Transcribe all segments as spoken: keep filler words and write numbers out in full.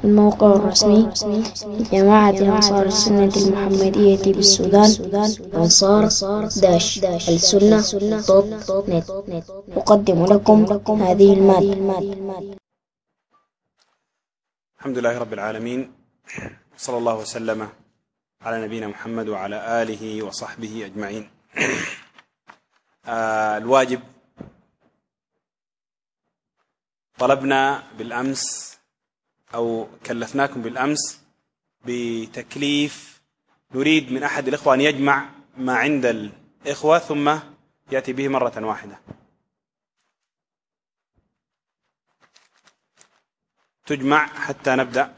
الموقع الرسمي لجماعة أنصار السنة المحمدية بالسودان أنصار داش السنة دوت نت. أقدم لكم هذه المادة. الحمد لله رب العالمين، صلى الله وسلم على نبينا محمد وعلى آله وصحبه أجمعين. آه الواجب طلبنا بالأمس أو كلفناكم بالأمس بتكليف نريد من أحد الإخوة أن يجمع ما عند الإخوة ثم يأتي به مرة واحدة. تجمع حتى نبدأ.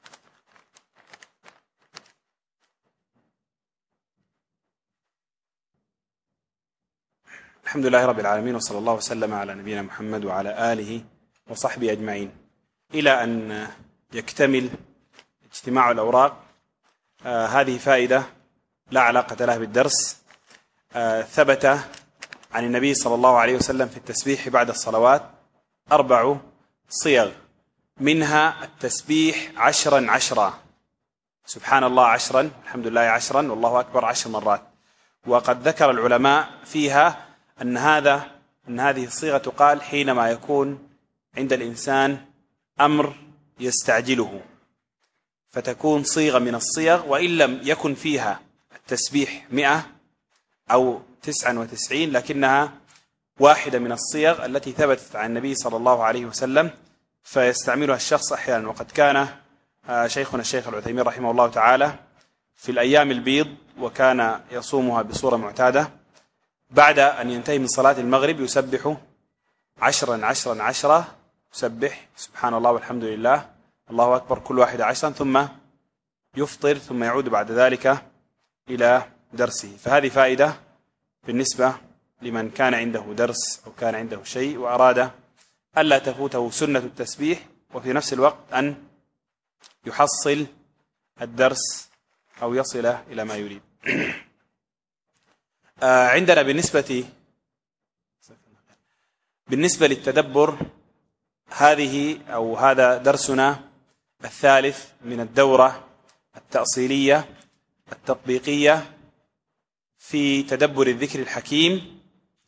الحمد لله رب العالمين، وصلى الله وسلم على نبينا محمد وعلى آله وصحبه أجمعين. إلى أن يكتمل اجتماع الأوراق، آه هذه فائدة لا علاقة لها بالدرس. آه ثبت عن النبي صلى الله عليه وسلم في التسبيح بعد الصلوات أربع صيغ، منها التسبيح عشرا عشرا، سبحان الله عشرا، الحمد لله عشرا، والله أكبر عشر مرات. وقد ذكر العلماء فيها أن هذا أن هذه الصيغة تقال حينما يكون عند الإنسان أمر يستعجله، فتكون صيغة من الصيغ، وإن لم يكن فيها التسبيح مئة أو تسعة وتسعين، لكنها واحدة من الصيغ التي ثبتت عن النبي صلى الله عليه وسلم فيستعملها الشخص أحيانا. وقد كان شيخنا الشيخ العثيمين رحمه الله تعالى في الأيام البيض وكان يصومها بصورة معتادة، بعد أن ينتهي من صلاة المغرب يسبح عشرا عشرا عشرا، يسبح سبحان الله والحمد لله الله أكبر كل واحدة عشرا، ثم يفطر ثم يعود بعد ذلك إلى درسه. فهذه فائدة بالنسبة لمن كان عنده درس أو كان عنده شيء وأراد ألا تفوته سنة التسبيح وفي نفس الوقت أن يحصل الدرس أو يصل إلى ما يريد. عندنا بالنسبة بالنسبة للتدبر، هذه أو هذا درسنا الثالث من الدورة التأصيلية التطبيقية في تدبر الذكر الحكيم،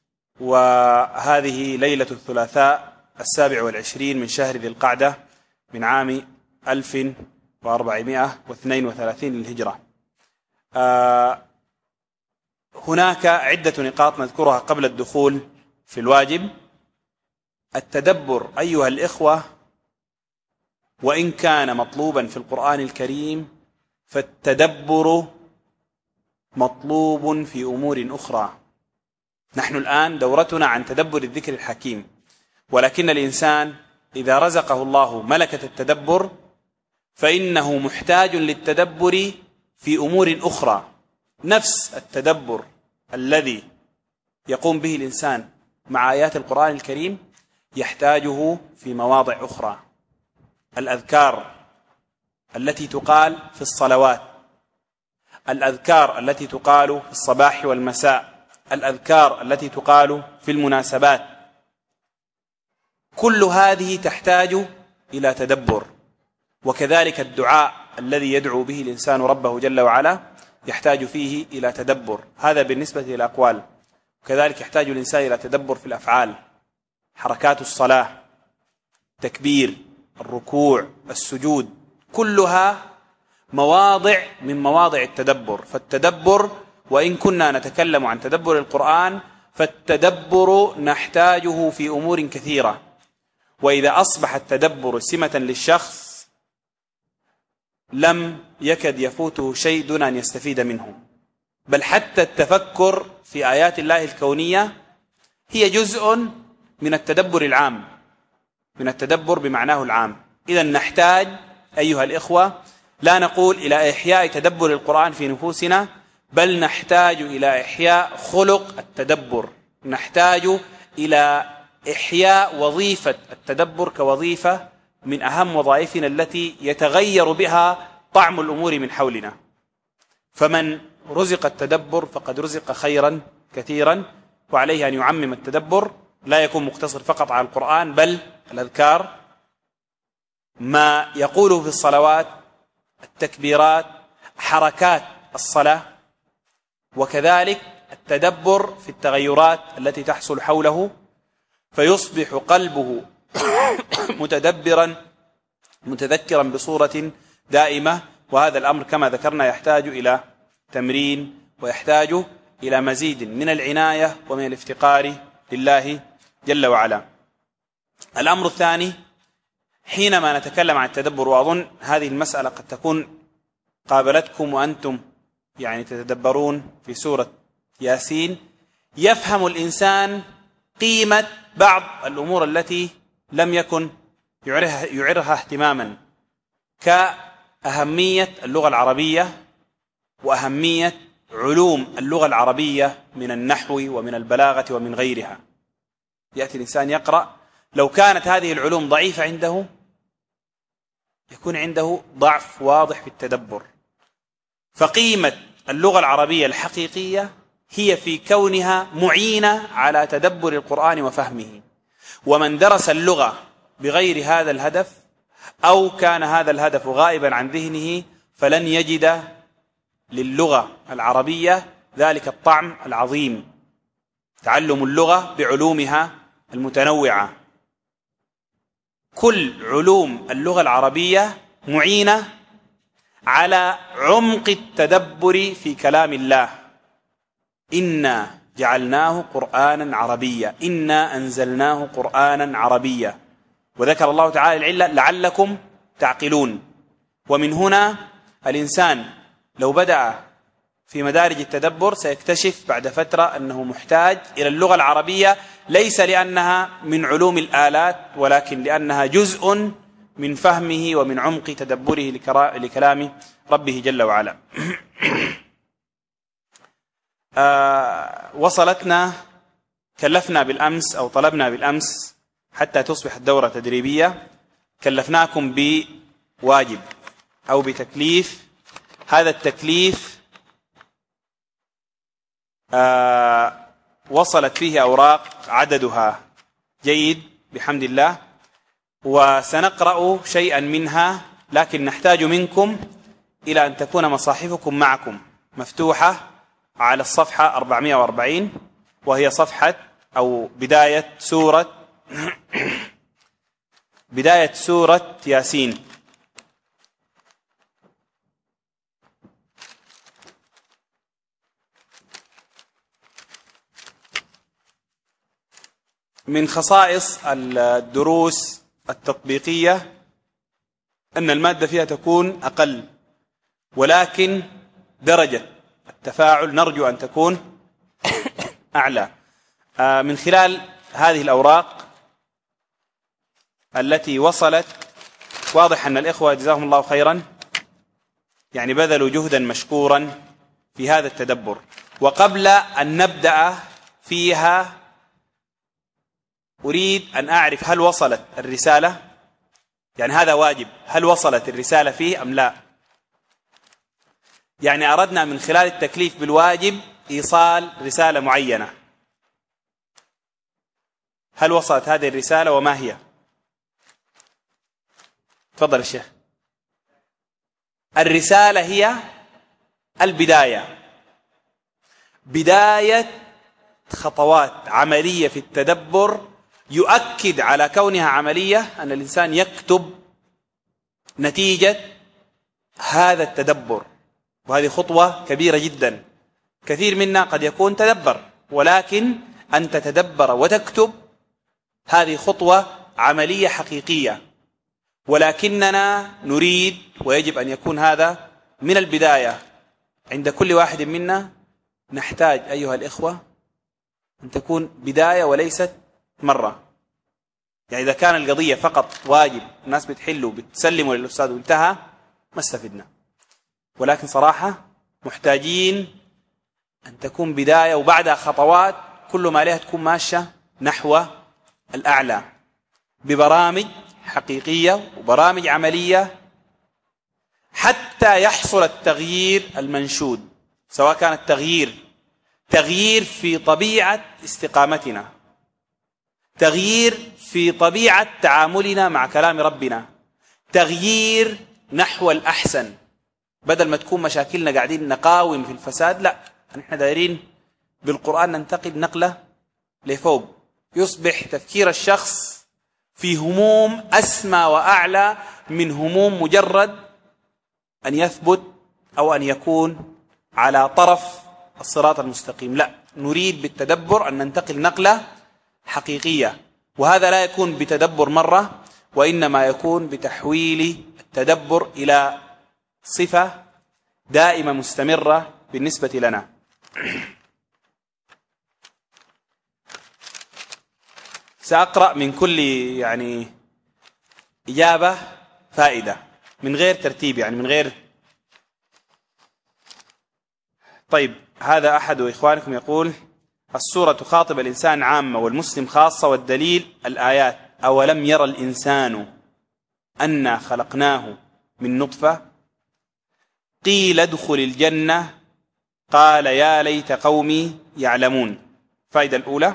وهذه ليلة الثلاثاء السابع والعشرين من شهر ذي القعدة من عام ألف وأربعمائة واثنين وثلاثين للهجرة. آه هناك عدة نقاط نذكرها قبل الدخول في الواجب. التدبر أيها الإخوة وإن كان مطلوبا في القرآن الكريم، فالتدبر مطلوب في أمور أخرى. نحن الآن دورتنا عن تدبر الذكر الحكيم، ولكن الإنسان إذا رزقه الله ملكة التدبر فإنه محتاج للتدبر في أمور أخرى. نفس التدبر الذي يقوم به الإنسان مع آيات القرآن الكريم يحتاجه في مواضع أخرى. الأذكار التي تقال في الصلوات، الأذكار التي تقال في الصباح والمساء، الأذكار التي تقال في المناسبات، كل هذه تحتاج إلى تدبر. وكذلك الدعاء الذي يدعو به الإنسان ربه جل وعلا يحتاج فيه إلى تدبر. هذا بالنسبة للأقوال. وكذلك يحتاج الإنسان إلى تدبر في الأفعال، حركات الصلاة، تكبير، الركوع، السجود، كلها مواضع من مواضع التدبر. فالتدبر وإن كنا نتكلم عن تدبر القرآن، فالتدبر نحتاجه في أمور كثيرة. وإذا أصبح التدبر سمة للشخص لم يكد يفوته شيء دون أن يستفيد منه، بل حتى التفكر في آيات الله الكونية هي جزء من التدبر العام، من التدبر بمعناه العام. إذن نحتاج أيها الإخوة لا نقول إلى إحياء تدبر القرآن في نفوسنا، بل نحتاج إلى إحياء خلق التدبر، نحتاج إلى إحياء وظيفة التدبر كوظيفة من أهم وظائفنا التي يتغير بها طعم الأمور من حولنا. فمن رزق التدبر فقد رزق خيرا كثيرا، وعليه أن يعمم التدبر، لا يكون مقتصر فقط على القرآن، بل الأذكار ما يقوله في الصلوات، التكبيرات، حركات الصلاة، وكذلك التدبر في التغيرات التي تحصل حوله، فيصبح قلبه متدبرا متذكرا بصورة دائمة. وهذا الأمر كما ذكرنا يحتاج إلى تمرين ويحتاج إلى مزيد من العناية ومن الافتقار لله جل وعلا. الأمر الثاني، حينما نتكلم عن التدبر، وأظن هذه المسألة قد تكون قابلتكم وأنتم يعني تتدبرون في سورة ياسين، يفهم الإنسان قيمة بعض الأمور التي لم يكن يعرها, يعرها اهتماما، كأهمية اللغة العربية وأهمية علوم اللغة العربية من النحو ومن البلاغة ومن غيرها. يأتي الإنسان يقرأ، لو كانت هذه العلوم ضعيفة عنده يكون عنده ضعف واضح في التدبر. فقيمة اللغة العربية الحقيقية هي في كونها معينة على تدبر القرآن وفهمه. ومن درس اللغة بغير هذا الهدف أو كان هذا الهدف غائبا عن ذهنه فلن يجد للغة العربية ذلك الطعم العظيم، تعلم اللغة بعلومها المتنوعة. كل علوم اللغة العربية معينة على عمق التدبر في كلام الله. إنا جعلناه قرآنا عربيا، إنا أنزلناه قرآنا عربيا، وذكر الله تعالى العلة لعلكم تعقلون. ومن هنا الإنسان لو بدأ في مدارج التدبر سيكتشف بعد فترة أنه محتاج إلى اللغة العربية، ليس لأنها من علوم الآلات ولكن لأنها جزء من فهمه ومن عمق تدبره لكلام ربه جل وعلا. آه وصلتنا كلفنا بالأمس أو طلبنا بالأمس حتى تصبح الدورة تدريبية، كلفناكم بواجب أو بتكليف. هذا التكليف آه وصلت فيه أوراق عددها جيد بحمد الله، وسنقرأ شيئا منها، لكن نحتاج منكم إلى أن تكون مصاحفكم معكم مفتوحة على الصفحة أربعمائة وأربعين، وهي صفحة أو بداية سورة بداية سورة ياسين. من خصائص الدروس التطبيقية أن المادة فيها تكون أقل، ولكن درجة التفاعل نرجو أن تكون أعلى. من خلال هذه الأوراق التي وصلت واضح أن الإخوة جزاهم الله خيرا يعني بذلوا جهدا مشكورا في هذا التدبر. وقبل أن نبدأ فيها أريد أن أعرف هل وصلت الرسالة، يعني هذا واجب، هل وصلت الرسالة فيه أم لا؟ يعني أردنا من خلال التكليف بالواجب إيصال رسالة معينة، هل وصلت هذه الرسالة وما هي؟ تفضل الشيخ. الرسالة هي البداية، بداية خطوات عملية في التدبر يؤكد على كونها عملية أن الإنسان يكتب نتيجة هذا التدبر، وهذه خطوة كبيرة جدا. كثير منا قد يكون تدبر، ولكن أن تتدبر وتكتب هذه خطوة عملية حقيقية، ولكننا نريد ويجب أن يكون هذا من البداية عند كل واحد منا. نحتاج أيها الإخوة أن تكون بداية وليست مرة. يعني إذا كان القضية فقط واجب الناس بتحلوا بتسلموا للأستاذ وانتهى ما استفدنا، ولكن صراحة محتاجين أن تكون بداية وبعدها خطوات كل ما عليها تكون ماشية نحو الأعلى ببرامج حقيقية وبرامج عملية حتى يحصل التغيير المنشود، سواء كان التغيير تغيير في طبيعة استقامتنا، تغيير في طبيعة تعاملنا مع كلام ربنا، تغيير نحو الأحسن، بدل ما تكون مشاكلنا قاعدين نقاوم في الفساد، لا، نحن دايرين بالقرآن ننتقل نقلة لفوق، يصبح تفكير الشخص في هموم أسمى وأعلى من هموم مجرد أن يثبت أو أن يكون على طرف الصراط المستقيم. لا، نريد بالتدبر أن ننتقل نقلة حقيقية، وهذا لا يكون بتدبر مرة، وإنما يكون بتحويل التدبر إلى صفة دائمة مستمرة بالنسبة لنا. سأقرأ من كل يعني إجابة فائدة من غير ترتيب، يعني من غير. طيب، هذا أحد إخوانكم يقول: السورة تخاطب الإنسان عامة والمسلم خاصة، والدليل الآيات: أولم يرى الإنسان أنا خلقناه من نطفة قيل ادخل الجنة قال يا ليت قومي يعلمون. الفائدة الأولى،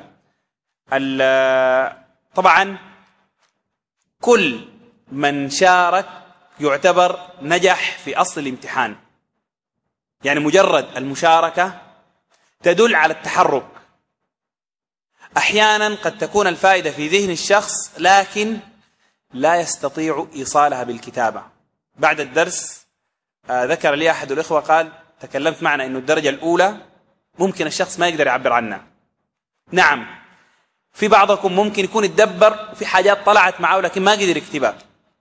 طبعا كل من شارك يعتبر نجح في أصل الامتحان، يعني مجرد المشاركة تدل على التحرك. أحيانا قد تكون الفائدة في ذهن الشخص لكن لا يستطيع إيصالها بالكتابة. بعد الدرس آه ذكر لي أحد الإخوة قال: تكلمت معنا أنه الدرجة الأولى ممكن الشخص ما يقدر يعبر عنها. نعم، في بعضكم ممكن يكون يتدبر وفي حاجات طلعت معه لكن ما قدر يكتبها،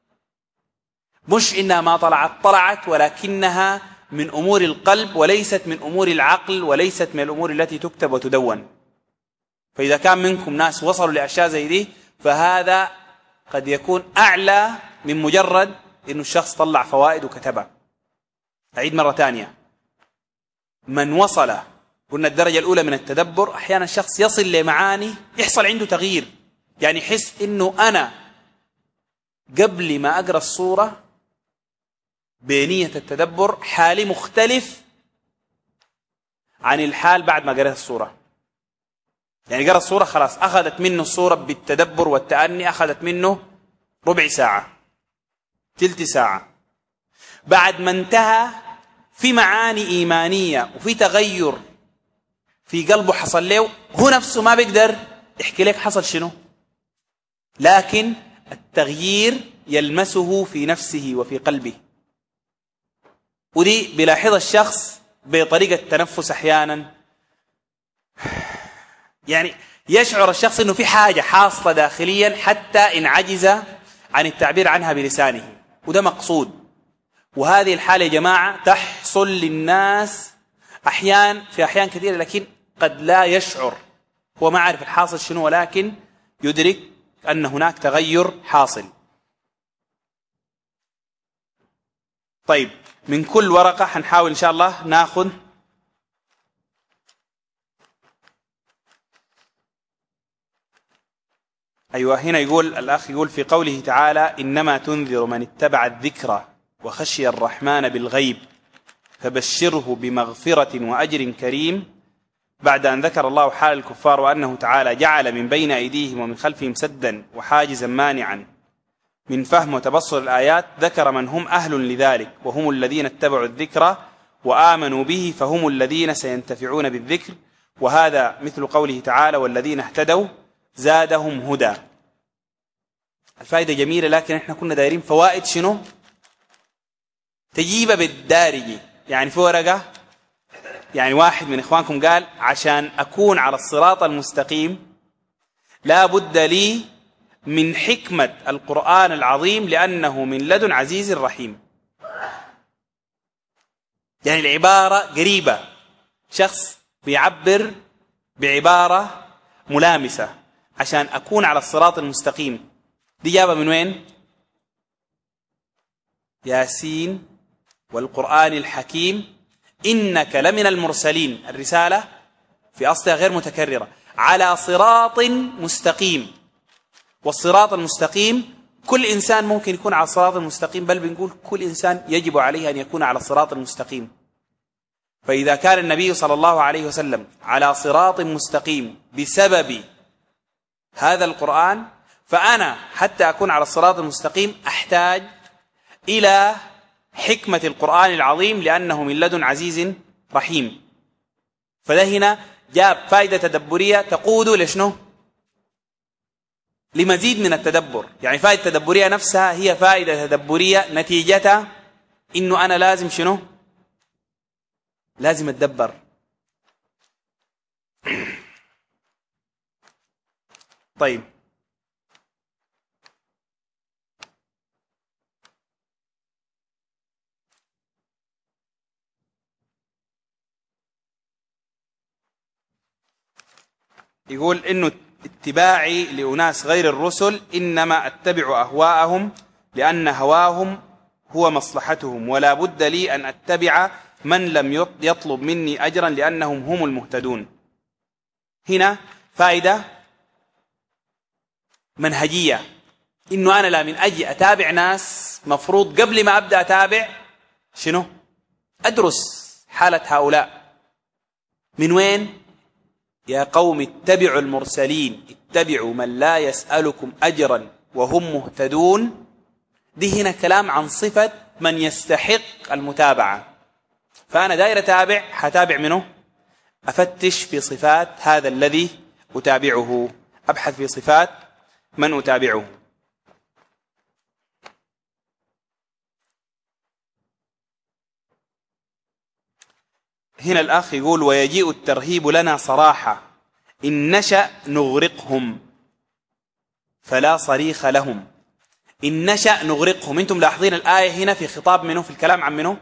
مش إنها ما طلعت، طلعت ولكنها من أمور القلب وليست من أمور العقل وليست من الأمور التي تكتب وتدون. فإذا كان منكم ناس وصلوا لأشياء زي دي فهذا قد يكون أعلى من مجرد إنه الشخص طلع فوائد وكتبها. أعيد مرة تانية، من وصل، قلنا الدرجة الأولى من التدبر، أحيانا الشخص يصل لمعاني يحصل عنده تغيير، يعني يحس إنه أنا قبل ما أقرأ الصورة بنية التدبر حالي مختلف عن الحال بعد ما قرأت الصورة. يعني قرأ الصورة خلاص أخذت منه الصورة بالتدبر والتأني، أخذت منه ربع ساعة تلت ساعة، بعد ما انتهى في معاني إيمانية وفي تغير في قلبه حصل له، هو نفسه ما بيقدر يحكي لك حصل شنو، لكن التغيير يلمسه في نفسه وفي قلبه. ودي بيلاحظ الشخص بطريقة التنفس أحيانا، يعني يشعر الشخص أنه في حاجة حاصلة داخليا حتى إن عجز عن التعبير عنها بلسانه، وده مقصود. وهذه الحالة يا جماعة تحصل للناس أحيان في أحيان كثيرة، لكن قد لا يشعر، هو ما عارف الحاصل شنو، ولكن يدرك أن هناك تغير حاصل. طيب، من كل ورقة حنحاول إن شاء الله ناخذ أيوة. هنا يقول الأخ، يقول في قوله تعالى: إنما تنذر من اتبع الذكر وخشي الرحمن بالغيب فبشره بمغفرة وأجر كريم. بعد أن ذكر الله حال الكفار وأنه تعالى جعل من بين أيديهم ومن خلفهم سدا وحاجزا مانعا من فهم وتبصر الآيات، ذكر من هم أهل لذلك وهم الذين اتبعوا الذكر وآمنوا به فهم الذين سينتفعون بالذكر. وهذا مثل قوله تعالى: والذين اهتدوا زادهم هدى. الفائدة جميلة، لكن احنا كنا دايرين فوائد شنو تجيبها بالدارجة. يعني في ورقة، يعني واحد من إخوانكم قال: عشان أكون على الصراط المستقيم لا بد لي من حكمة القرآن العظيم لأنه من لدن عزيز رحيم. يعني العبارة قريبة، شخص بيعبر بعبارة ملامسة عشان أكون على الصراط المستقيم. دي جابة من وين؟ ياسين والقرآن الحكيم إنك لمن المرسلين. الرسالة في أصلها غير متكررة، على صراط مستقيم. والصراط المستقيم كل إنسان ممكن يكون على الصراط المستقيم، بل بنقول كل إنسان يجب عليه أن يكون على الصراط المستقيم. فإذا كان النبي صلى الله عليه وسلم على صراط مستقيم بسبب هذا القرآن، فأنا حتى أكون على الصراط المستقيم أحتاج إلى حكمة القرآن العظيم لأنه من لدن عزيز رحيم. فده هنا جاب فائدة تدبرية تقود لشنو؟ لمزيد من التدبر. يعني فائدة تدبرية نفسها هي فائدة تدبرية نتيجتها إنه أنا لازم شنو؟ لازم أتدبر. طيب يقول إنه اتباعي لأناس غير الرسل إنما أتبع أهواءهم لأن هواهم هو مصلحتهم ولا بد لي أن أتبع من لم يطلب مني أجرا لأنهم هم المهتدون. هنا فائدة منهجية إنه أنا لا من أجي أتابع ناس مفروض قبل ما أبدأ أتابع شنو؟ أدرس حالة هؤلاء. من وين؟ يا قوم اتبعوا المرسلين اتبعوا من لا يسألكم أجرا وهم مهتدون. دي هنا كلام عن صفة من يستحق المتابعة. فأنا داير أتابع حتابع منه، أفتش في صفات هذا الذي أتابعه، أبحث في صفات من أتابعه. هنا الأخ يقول ويجيء الترهيب لنا صراحة إن نشأ نغرقهم فلا صريخ لهم. إن نشأ نغرقهم. أنتم لاحظين الآية هنا في خطاب منه؟ في الكلام عن منه؟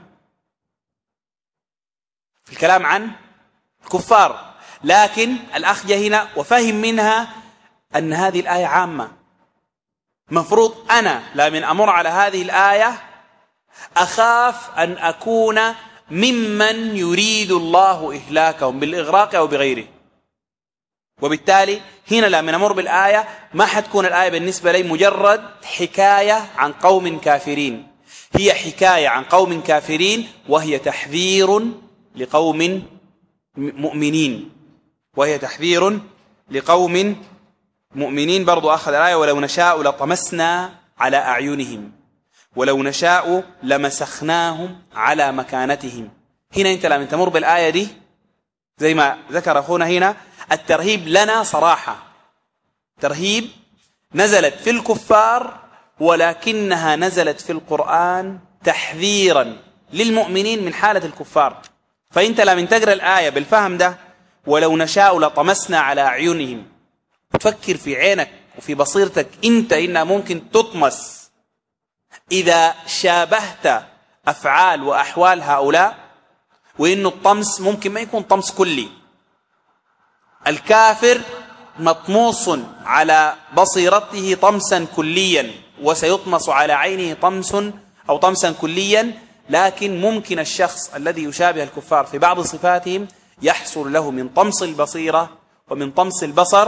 في الكلام عن الكفار. لكن الأخ جاء هنا وفهم منها أن هذه الآية عامة. مفروض أنا لا من أمر على هذه الآية أخاف أن أكون ممن يريد الله إهلاكهم بالإغراق أو بغيره. وبالتالي هنا لا من أمر بالآية ما حتكون الآية بالنسبة لي مجرد حكاية عن قوم كافرين، هي حكاية عن قوم كافرين وهي تحذير لقوم مؤمنين، وهي تحذير لقوم مؤمنين. برضو أخذ الآية ولو نشاء لطمسنا على أعينهم ولو نشاء لمسخناهم على مكانتهم. هنا أنت لما تمر بالآية دي زي ما ذكر أخونا هنا الترهيب لنا صراحة، ترهيب نزلت في الكفار ولكنها نزلت في القرآن تحذيرا للمؤمنين من حالة الكفار. فأنت لما تقرأ الآية بالفهم ده ولو نشاء لطمسنا على أعينهم تفكر في عينك وفي بصيرتك أنت إنها ممكن تطمس إذا شابهت أفعال وأحوال هؤلاء، وإنه الطمس ممكن ما يكون طمس كلي. الكافر مطموس على بصيرته طمسا كليا وسيطمس على عينه طمس أو طمسا كليا، لكن ممكن الشخص الذي يشابه الكفار في بعض صفاتهم يحصل له من طمس البصيرة ومن طمس البصر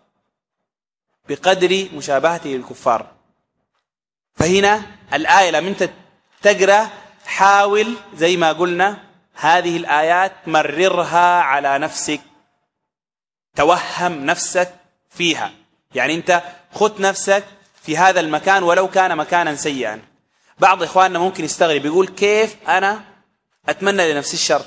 بقدر مشابهته للكفار. فهنا الآية لما انت تقرأ حاول زي ما قلنا هذه الآيات مررها على نفسك، توهم نفسك فيها. يعني انت خذ نفسك في هذا المكان ولو كان مكانا سيئا. بعض إخواننا ممكن يستغرب يقول كيف أنا أتمنى لنفسي الشر؟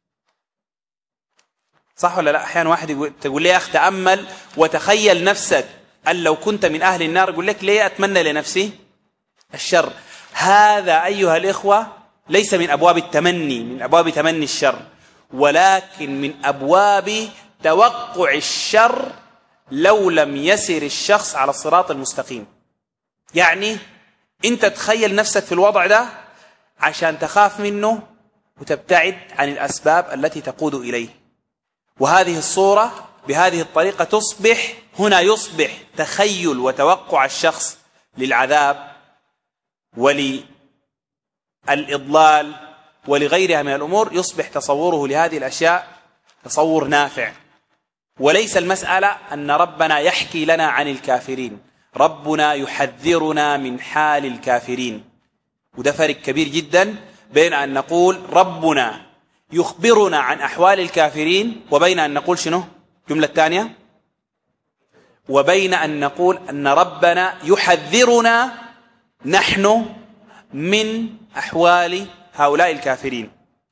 صح ولا لا؟ أحيانا واحد يقول تقول لي يا أخ تأمل وتخيل نفسك أن لو كنت من أهل النار، يقول لك ليه أتمنى لنفسي الشر؟ هذا أيها الإخوة ليس من أبواب التمني، من أبواب تمني الشر، ولكن من أبواب توقع الشر لو لم يسر الشخص على الصراط المستقيم. يعني أنت تخيل نفسك في الوضع ده عشان تخاف منه وتبتعد عن الأسباب التي تقود إليه. وهذه الصورة بهذه الطريقة تصبح هنا يصبح تخيل وتوقع الشخص للعذاب وللإضلال ولغيرها من الأمور، يصبح تصوره لهذه الأشياء تصور نافع. وليس المسألة أن ربنا يحكي لنا عن الكافرين، ربنا يحذرنا من حال الكافرين. وده فرق كبير جدا بين أن نقول ربنا يخبرنا عن أحوال الكافرين وبين أن نقول شنو؟ جملة ثانية، وبين أن نقول أن ربنا يحذرنا نحن من أحوال هؤلاء الكافرين.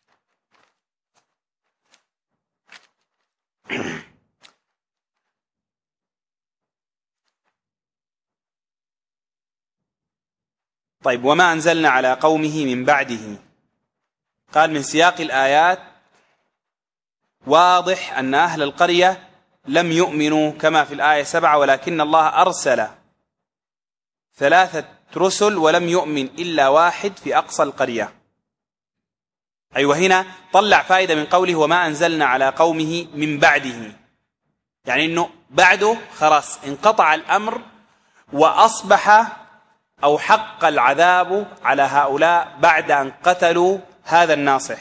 طيب، وما أنزلنا على قومه من بعده. قال من سياق الآيات واضح أن أهل القرية لم يؤمنوا كما في الآية سبعة، ولكن الله أرسل ثلاثة رسل ولم يؤمن إلا واحد في أقصى القرية. أيوة، هنا طلع فائدة من قوله وما أنزلنا على قومه من بعده، يعني أنه بعده خلاص انقطع الأمر وأصبح أو حق العذاب على هؤلاء بعد أن قتلوا هذا الناصح.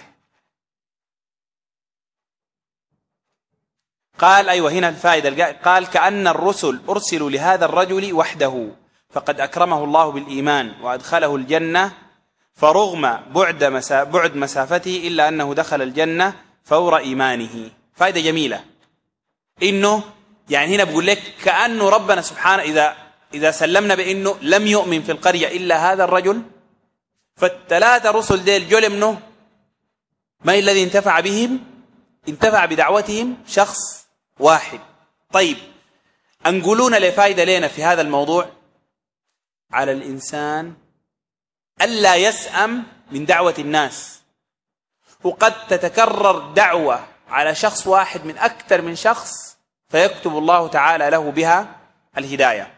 قال أيوة، هنا الفائدة، قال كأن الرسل أرسلوا لهذا الرجل وحده فقد أكرمه الله بالإيمان وأدخله الجنة، فرغم بعد, مسا بعد مسافته إلا أنه دخل الجنة فور إيمانه. فائدة جميلة، إنه يعني هنا بقول لك كأنه ربنا سبحانه إذا إذا سلمنا بأنه لم يؤمن في القرية إلا هذا الرجل، فالثلاثة رسل ديل جول منه ما الذي انتفع بهم؟ انتفع بدعوتهم شخص واحد. طيب، أنقلون لفائدة لنا في هذا الموضوع، على الإنسان ألا يسأم من دعوة الناس، وقد تتكرر دعوة على شخص واحد من أكثر من شخص فيكتب الله تعالى له بها الهداية.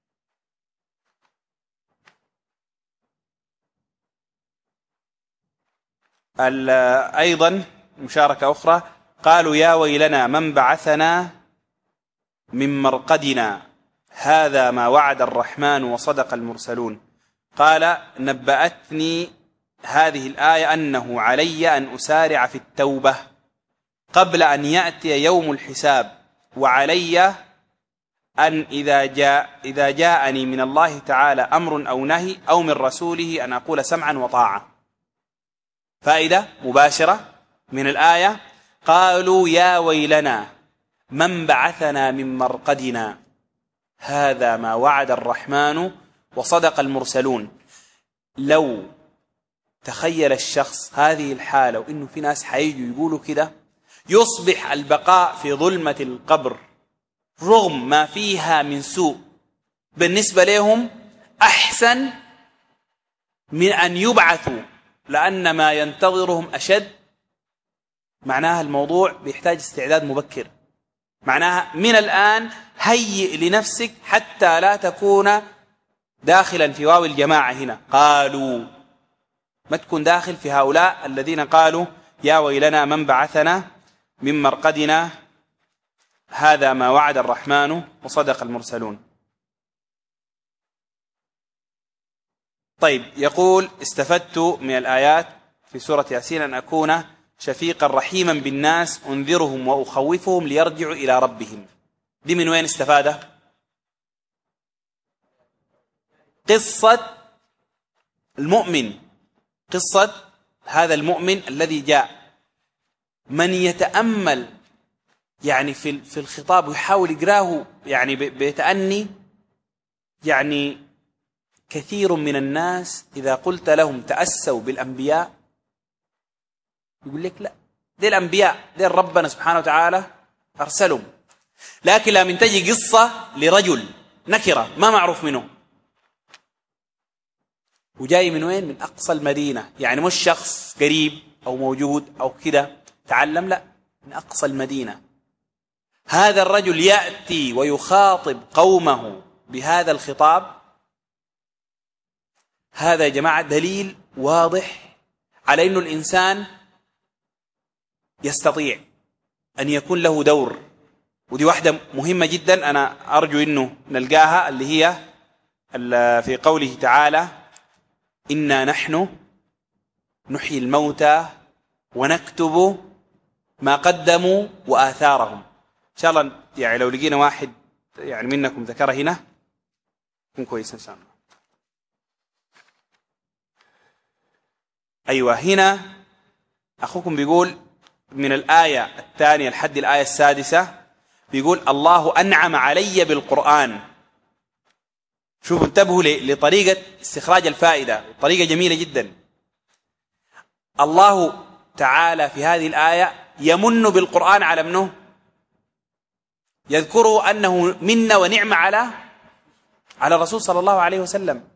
أيضا مشاركة أخرى، قالوا يا ويلنا من بعثنا من مرقدنا هذا ما وعد الرحمن وصدق المرسلون. قال نبأتني هذه الآية أنه علي أن أسارع في التوبة قبل أن يأتي يوم الحساب، وعلي أن إذا جاء إذا جاءني من الله تعالى أمر أو نهي أو من رسوله أن أقول سمعا وطاعة. فائدة مباشرة من الآية، قالوا يا ويلنا من بعثنا من مرقدنا هذا ما وعد الرحمن وصدق المرسلون. لو تخيل الشخص هذه الحالة وإنه في ناس حييجوا يقولوا كده، يصبح البقاء في ظلمة القبر رغم ما فيها من سوء بالنسبة لهم أحسن من أن يبعثوا، لأن ما ينتظرهم أشد. معناها الموضوع بيحتاج استعداد مبكر، معناها من الآن هيئ لنفسك حتى لا تكون داخلا في واو الجماعة. هنا قالوا، ما تكون داخل في هؤلاء الذين قالوا يا ويلنا من بعثنا من مرقدنا هذا ما وعد الرحمن وصدق المرسلون. طيب، يقول استفدت من الآيات في سورة ياسين أن أكون شفيقا رحيما بالناس أنذرهم وأخوفهم ليرجعوا إلى ربهم. دي من وين استفادة؟ قصة المؤمن، قصة هذا المؤمن الذي جاء. من يتأمل يعني في في الخطاب ويحاول يقراه يعني بتأني، يعني كثير من الناس إذا قلت لهم تأسوا بالأنبياء يقول لك لا، دي الأنبياء دي ربنا سبحانه وتعالى أرسلهم. لكن لما تجي قصة لرجل نكرة ما معروف منه وجاي من وين؟ من أقصى المدينة، يعني مش شخص قريب أو موجود أو كده تعلم، لا، من أقصى المدينة. هذا الرجل يأتي ويخاطب قومه بهذا الخطاب. هذا يا جماعة دليل واضح على أنه الإنسان يستطيع أن يكون له دور، ودي واحدة مهمة جدا أنا أرجو أنه نلقاها، اللي هي في قوله تعالى إنا نحن نحيي الموتى ونكتب ما قدموا وآثارهم. إن شاء الله يعني لو لقينا واحد يعني منكم ذكرها هنا يكون كويس إن شاء الله. أيوة، هنا أخوكم بيقول من الآية الثانية لحد الآية السادسة بيقول الله أنعم علي بالقرآن شوفوا انتبهوا لطريقة استخراج الفائدة، طريقة جميلة جدا. الله تعالى في هذه الآية يمن بالقرآن على منه، يذكره أنه منا ونعمة على على الرسول صلى الله عليه وسلم.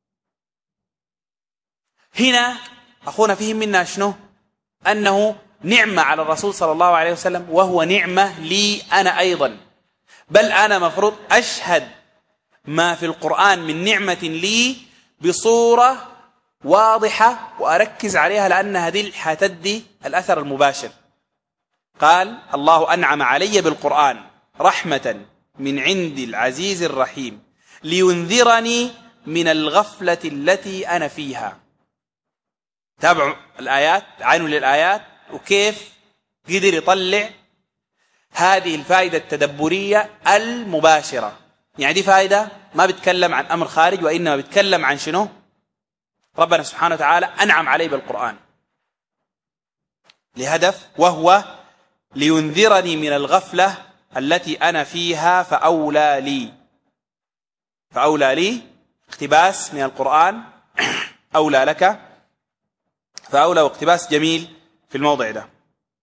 هنا أخونا فهم منا شنو؟ أنه نعمة على الرسول صلى الله عليه وسلم، وهو نعمة لي أنا أيضا، بل أنا مفروض أشهد ما في القرآن من نعمة لي بصورة واضحة وأركز عليها، لأنها دي حتدي الأثر المباشر. قال الله أنعم علي بالقرآن رحمة من عند العزيز الرحيم لينذرني من الغفلة التي أنا فيها. تابعوا الآيات، عينوا للآيات وكيف قدر يطلع هذه الفائدة التدبرية المباشرة. يعني دي فائدة ما بتكلم عن أمر خارج، وإنما بتكلم عن شنو؟ ربنا سبحانه وتعالى أنعم علي بالقرآن لهدف، وهو لينذرني من الغفلة التي أنا فيها فأولى لي. فأولى لي اقتباس من القرآن، أولى لك فأولى، واقتباس جميل في الموضع ده.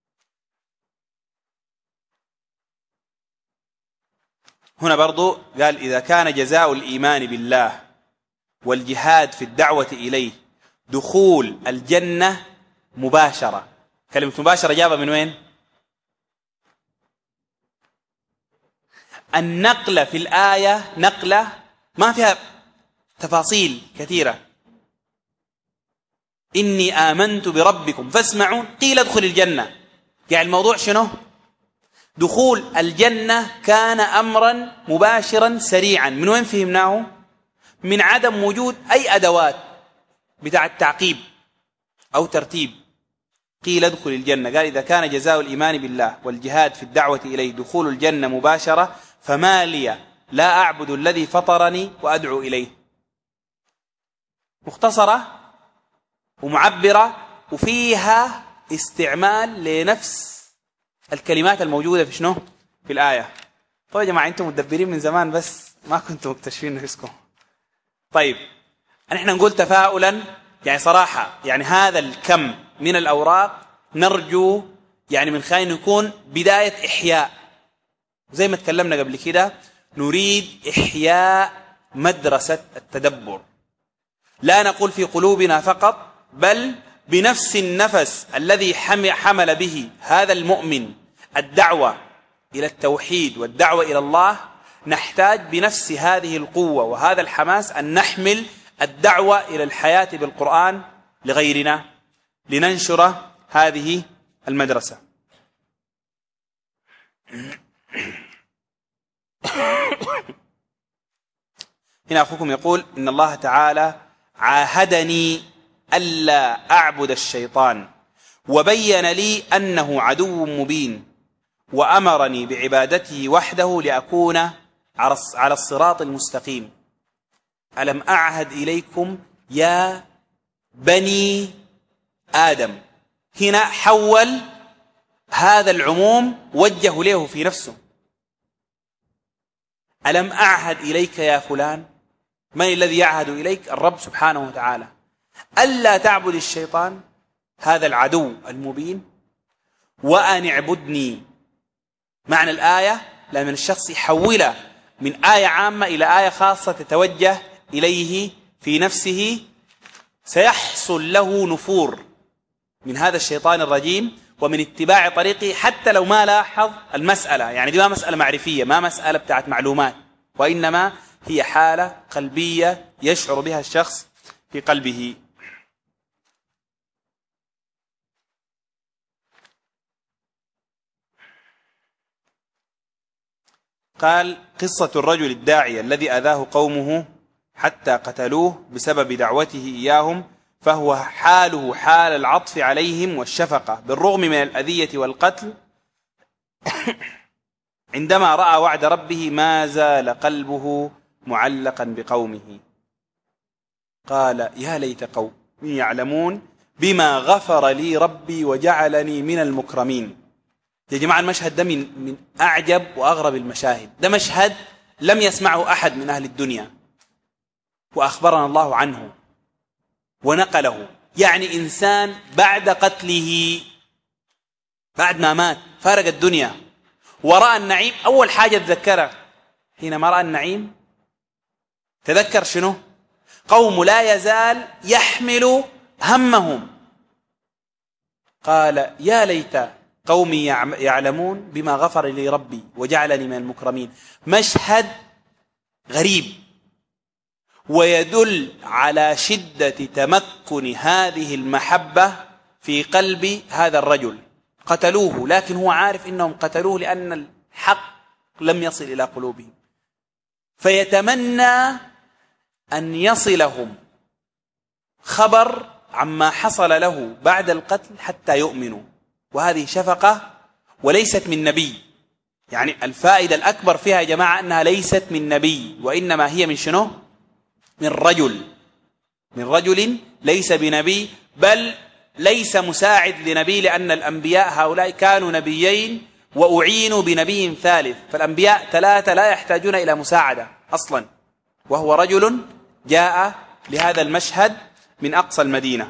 هنا برضو قال إذا كان جزاء الإيمان بالله والجهاد في الدعوة إليه دخول الجنة مباشرة. كلمة مباشرة جابها من وين؟ النقلة في الآية نقلة ما فيها تفاصيل كثيرة. إني آمنت بربكم فاسمعون قيل ادخل الجنة. يعني الموضوع شنو؟ دخول الجنة كان أمرا مباشرا سريعا. من وين فهمناه؟ من عدم وجود أي أدوات بتاع التعقيب أو ترتيب. قيل ادخل الجنة، قال إذا كان جزاء الإيمان بالله والجهاد في الدعوة إليه دخول الجنة مباشرة فما لي لا أعبد الذي فطرني وأدعو إليه. مختصرة ومعبرة وفيها استعمال لنفس الكلمات الموجودة في شنو؟ في الآية. طيب يا جماعة أنتم مدبرين من زمان بس ما كنتم مكتشفين نفسكم. طيب نحن نقول تفاؤلا، يعني صراحة يعني هذا الكم من الأوراق نرجو يعني من خلال يكون بداية إحياء، زي ما تكلمنا قبل كده نريد إحياء مدرسة التدبر، لا نقول في قلوبنا فقط بل بنفس النفس الذي حمل به هذا المؤمن الدعوة إلى التوحيد والدعوة إلى الله. نحتاج بنفس هذه القوة وهذا الحماس أن نحمل الدعوة إلى الحياة بالقرآن لغيرنا لننشر هذه المدرسة. هنا أخوكم يقول إن الله تعالى عاهدني ألا أعبد الشيطان وبين لي أنه عدو مبين وأمرني بعبادته وحده لأكون على الصراط المستقيم. ألم أعهد إليكم يا بني آدم. هنا حول هذا العموم وجه له في نفسه. ألم أعهد إليك يا فلان؟ من الذي يعهد إليك؟ الرب سبحانه وتعالى. ألا تعبد الشيطان هذا العدو المبين وأن اعبدني. معنى الآية لما الشخص يحولها من آية عامة إلى آية خاصة تتوجه إليه في نفسه سيحصل له نفور من هذا الشيطان الرجيم ومن اتباع طريقه حتى لو ما لاحظ المسألة. يعني دي ما مسألة معرفية، ما مسألة بتاعت معلومات، وإنما هي حالة قلبية يشعر بها الشخص في قلبه. قال قصة الرجل الداعية الذي أذاه قومه حتى قتلوه بسبب دعوته إياهم، فهو حاله حال العطف عليهم والشفقة بالرغم من الأذية والقتل. عندما رأى وعد ربه ما زال قلبه معلقا بقومه. قال يا ليت قومي يعلمون بما غفر لي ربي وجعلني من المكرمين. يا جماعة المشهد ده من, من أعجب وأغرب المشاهد. ده مشهد لم يسمعه أحد من أهل الدنيا. وأخبرنا الله عنه ونقله، يعني إنسان بعد قتله، بعد ما مات فارق الدنيا ورأى النعيم، أول حاجة تذكرها حينما رأى النعيم تذكر شنو؟ قوم لا يزال يحمل همهم، قال يا ليت قومي يعلمون بما غفر لي ربي وجعلني من المكرمين. مشهد غريب ويدل على شدة تمكن هذه المحبة في قلب هذا الرجل. قتلوه لكن هو عارف إنهم قتلوه لأن الحق لم يصل إلى قلوبهم، فيتمنى أن يصلهم خبر عما حصل له بعد القتل حتى يؤمنوا، وهذه شفقة وليست من نبي. يعني الفائدة الأكبر فيها يا جماعة أنها ليست من نبي، وإنما هي من شنو؟ من رجل، من رجل ليس بنبي، بل ليس مساعد لنبي، لأن الأنبياء هؤلاء كانوا نبيين وأعينوا بنبي ثالث، فالأنبياء ثلاثة لا يحتاجون إلى مساعدة أصلا، وهو رجل جاء لهذا المشهد من أقصى المدينة.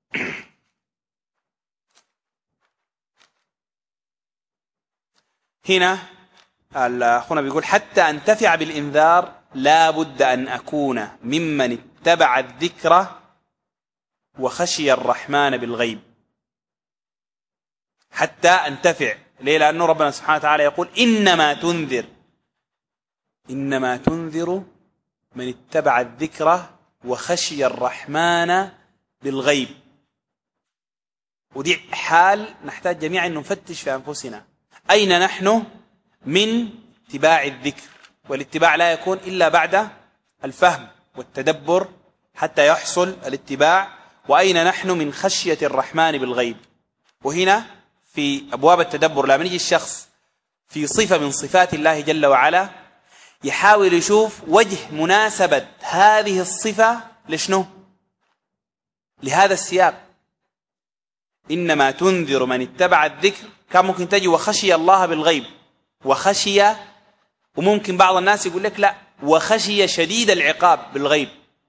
هنا أخونا بيقول حتى أنتفع بالإنذار لا بد أن أكون ممن اتبع الذكر وخشي الرحمن بالغيب. حتى أنتفع ليه؟ لأنه ربنا سبحانه وتعالى يقول إنما تنذر، إنما تنذر من اتبع الذكر وخشي الرحمن بالغيب. ودي حال نحتاج جميعا أن نفتش في أنفسنا، أين نحن من اتباع الذكر؟ والاتباع لا يكون إلا بعد الفهم والتدبر حتى يحصل الاتباع. وأين نحن من خشية الرحمن بالغيب؟ وهنا في أبواب التدبر لما يجي الشخص في صفة من صفات الله جل وعلا يحاول يشوف وجه مناسبة هذه الصفة لشنو؟ لهذا السياق. إنما تنذر من اتبع الذكر، كان ممكن تجي وخشي الله بالغيب، وخشي، وممكن بعض الناس يقول لك لا وخشي شديد العقاب بالغيب.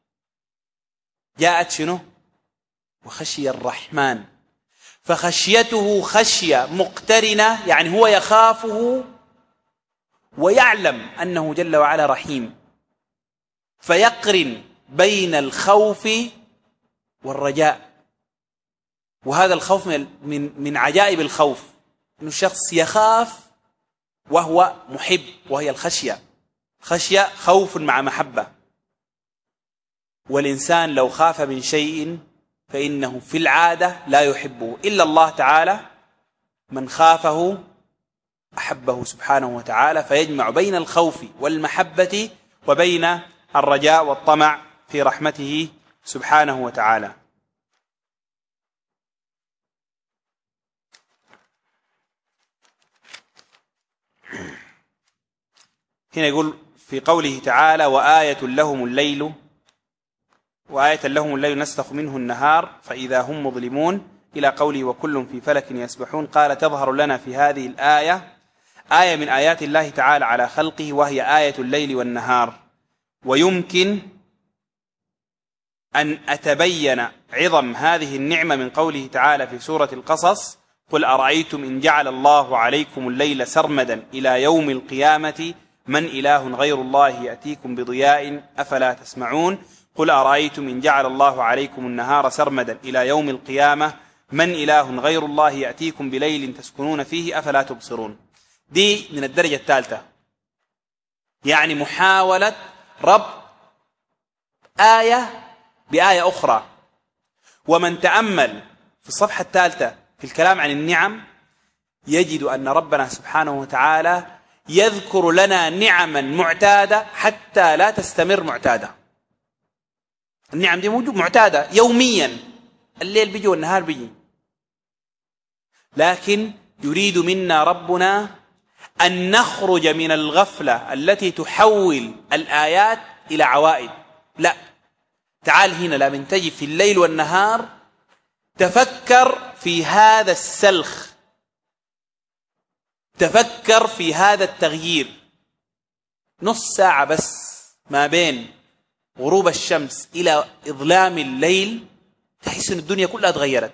جاءت شنو؟ وخشي الرحمن، فخشيته خشية مقترنة، يعني هو يخافه ويعلم أنه جل وعلا رحيم، فيقرن بين الخوف والرجاء. وهذا الخوف من من عجائب الخوف، أن الشخص يخاف وهو محب، وهي الخشية. خشية خوف مع محبة. والإنسان لو خاف من شيء فإنه في العادة لا يحبه إلا الله تعالى، من خافه أحبه سبحانه وتعالى، فيجمع بين الخوف والمحبة وبين الرجاء والطمع في رحمته سبحانه وتعالى. هنا يقول في قوله تعالى وآية لهم الليل وآية لهم الليل نسلخ منه النهار فإذا هم مظلمون إلى قوله وكل في فلك يسبحون. قال تظهر لنا في هذه الآية آية من آيات الله تعالى على خلقه، وهي آية الليل والنهار. ويمكن أن أتبين عظم هذه النعمة من قوله تعالى في سورة القصص قل أرأيتم إن جعل الله عليكم الليل سرمدا إلى يوم القيامة من إله غير الله يأتيكم بضياء أفلا تسمعون. قل أرأيتم إن جعل الله عليكم النهار سرمدا إلى يوم القيامة من إله غير الله يأتيكم بليل تسكنون فيه أفلا تبصرون. دي من الدرجة الثالثة، يعني محاولة ربط آية بآية أخرى. ومن تأمل في الصفحة الثالثة في الكلام عن النعم يجد أن ربنا سبحانه وتعالى يذكر لنا نعما معتادة حتى لا تستمر معتادة. النعم دي موجود معتادة يوميا، الليل بيجي والنهار بيجي، لكن يريد منا ربنا أن نخرج من الغفلة التي تحول الآيات إلى عوائد. لا، تعال هنا لما تجي في الليل والنهار تفكر في هذا السلخ، تفكر في هذا التغيير. نص ساعة بس ما بين غروب الشمس إلى إظلام الليل تحس أن الدنيا كلها تغيرت،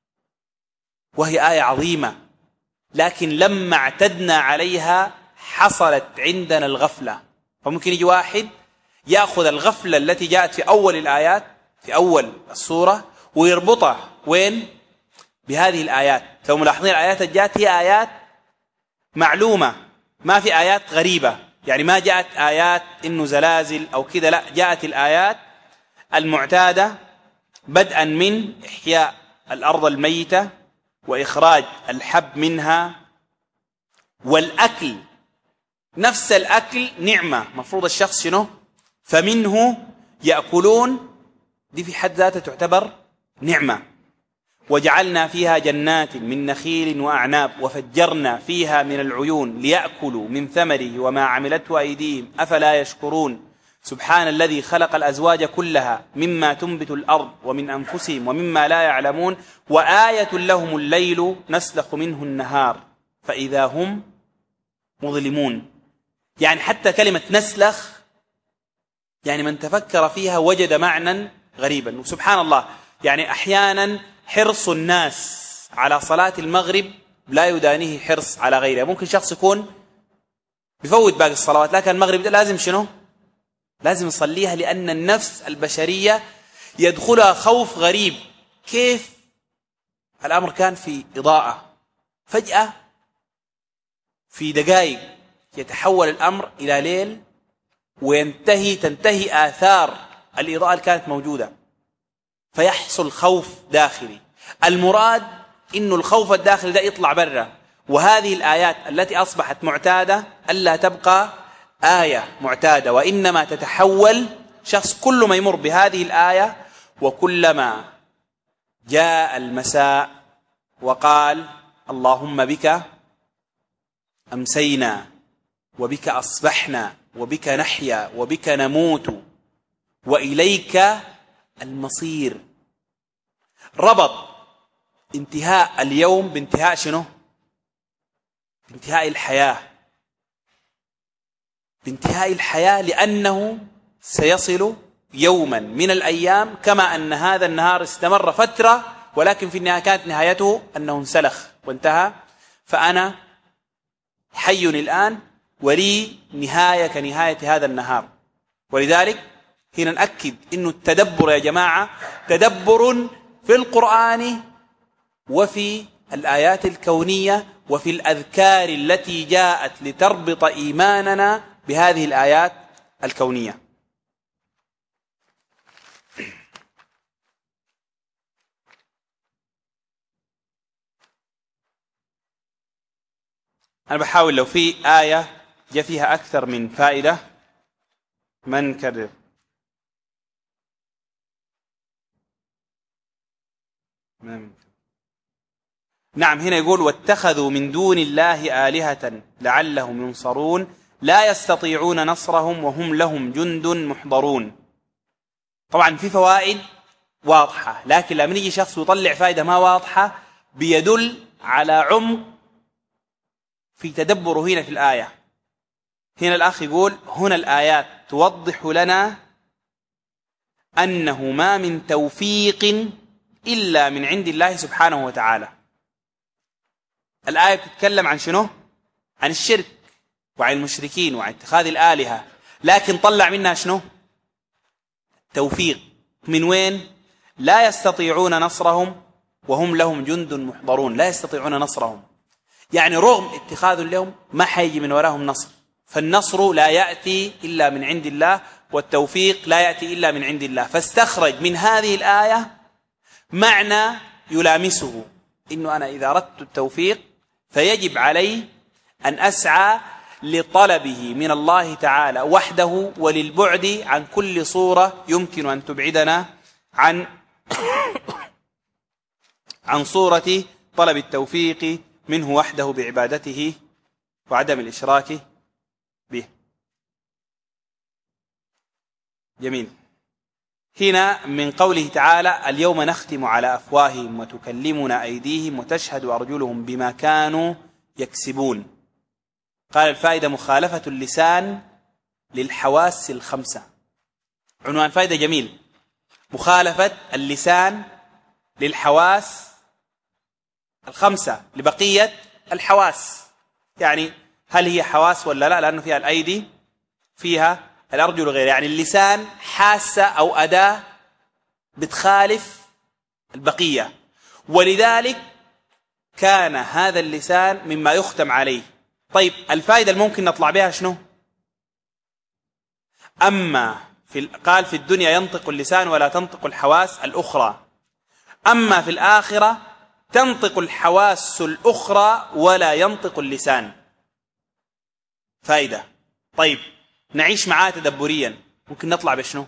وهي آية عظيمة، لكن لما اعتدنا عليها حصلت عندنا الغفلة. فممكن يجي واحد يأخذ الغفلة التي جاءت في أول الآيات في أول السورة ويربطها وين؟ بهذه الآيات. لو ملاحظين الآيات الجات هي آيات معلومة، ما في آيات غريبة، يعني ما جاءت آيات إنه زلازل أو كذا، لا، جاءت الآيات المعتادة بدءا من إحياء الأرض الميتة وإخراج الحب منها والأكل. نفس الأكل نعمة، مفروض الشخص شنو؟ فمنه يأكلون، دي في حد ذاتها تعتبر نعمة. وجعلنا فيها جنات من نخيل وأعناب وفجرنا فيها من العيون ليأكلوا من ثمره وما عملته أيديهم أفلا يشكرون سبحان الذي خلق الأزواج كلها مما تنبت الأرض ومن أنفسهم ومما لا يعلمون وآية لهم الليل نسلخ منه النهار فإذا هم مظلمون. يعني حتى كلمة نسلخ يعني من تفكر فيها وجد معنى غريبا. وسبحان الله، يعني أحيانا حرص الناس على صلاة المغرب لا يدانيه حرص على غيره. ممكن شخص يكون بفوت باقي الصلوات، لكن المغرب لازم شنو؟ لازم يصليها، لأن النفس البشرية يدخلها خوف غريب. كيف الأمر كان في إضاءة، فجأة في دقائق يتحول الأمر إلى ليل، وينتهي تنتهي آثار الإضاءة اللي كانت موجودة، فيحصل خوف داخلي. المراد إنه الخوف الداخلي ده يطلع برا. وهذه الآيات التي أصبحت معتادة ألا تبقى آية معتادة، وإنما تتحول. شخص كل ما يمر بهذه الآية وكلما جاء المساء وقال اللهم بك أمسينا وبك أصبحنا وبك نحيا وبك نموت وإليك المصير، ربط انتهاء اليوم بانتهاء شنو؟ بانتهاء الحياة، بانتهاء الحياة، لأنه سيصل يوما من الأيام كما أن هذا النهار استمر فترة، ولكن في النهاية كانت نهايته أنه انسلخ وانتهى. فأنا حي الآن ولي نهاية كنهاية هذا النهار. ولذلك هنا نأكد إنه التدبر يا جماعة تدبر في القرآن وفي الآيات الكونية وفي الأذكار التي جاءت لتربط إيماننا بهذه الآيات الكونية. أنا بحاول لو في آية جاء فيها أكثر من فائدة ما نكرر. نعم، هنا يقول واتخذوا من دون الله آلهة لعلهم ينصرون لا يستطيعون نصرهم وهم لهم جند محضرون. طبعا في فوائد واضحة، لكن لما يجي شخص يطلع فائدة ما واضحة بيدل على عمق في تدبره هنا في الآية. هنا الأخ يقول هنا الآيات توضح لنا أنه ما من توفيق إلا من عند الله سبحانه وتعالى. الآية بتتكلم عن شنو؟ عن الشرك وعن المشركين وعن اتخاذ الآلهة، لكن طلع منها شنو؟ توفيق. من وين؟ لا يستطيعون نصرهم وهم لهم جند محضرون. لا يستطيعون نصرهم، يعني رغم اتخاذ لهم ما حيجي من وراهم نصر. فالنصر لا يأتي إلا من عند الله، والتوفيق لا يأتي إلا من عند الله. فاستخرج من هذه الآية معنى يلامسه، إنه أنا إذا أردت التوفيق فيجب علي أن أسعى لطلبه من الله تعالى وحده، وللبعد عن كل صورة يمكن أن تبعدنا عن عن صورة طلب التوفيق منه وحده بعبادته وعدم الإشراك به. جميل. هنا من قوله تعالى اليوم نختم على أفواههم وتكلمنا أيديهم وتشهد أرجلهم بما كانوا يكسبون. قال الفائدة مخالفة اللسان للحواس الخمسة. عنوان فائدة جميل: مخالفة اللسان للحواس الخمسة لبقية الحواس. يعني هل هي حواس ولا لا؟ لأنه فيها الأيدي، فيها الأرجل وغيرها. يعني اللسان حاسة أو أداة بتخالف البقية، ولذلك كان هذا اللسان مما يختم عليه. طيب الفائدة الممكن نطلع بها شنو؟ أما في قال في الدنيا ينطق اللسان ولا تنطق الحواس الأخرى، أما في الآخرة تنطق الحواس الأخرى ولا ينطق اللسان. فائدة. طيب نعيش معاه تدبريا، ممكن نطلع بشنو؟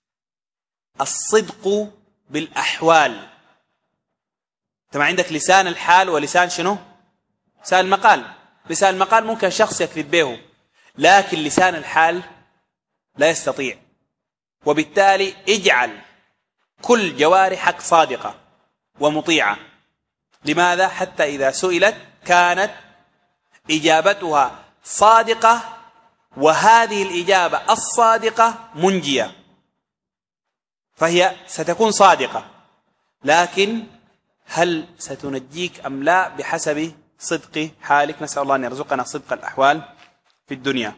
الصدق بالأحوال. انت ما عندك لسان الحال ولسان شنو؟ لسان المقال. لسان المقال ممكن شخص يكذب به، لكن لسان الحال لا يستطيع. وبالتالي اجعل كل جوارحك صادقة ومطيعة. لماذا؟ حتى إذا سئلت كانت إجابتها صادقة، وهذه الإجابة الصادقة منجية، فهي ستكون صادقة، لكن هل ستنجيك أم لا بحسب صدق حالك. نسأل الله أن يرزقنا صدق الأحوال في الدنيا.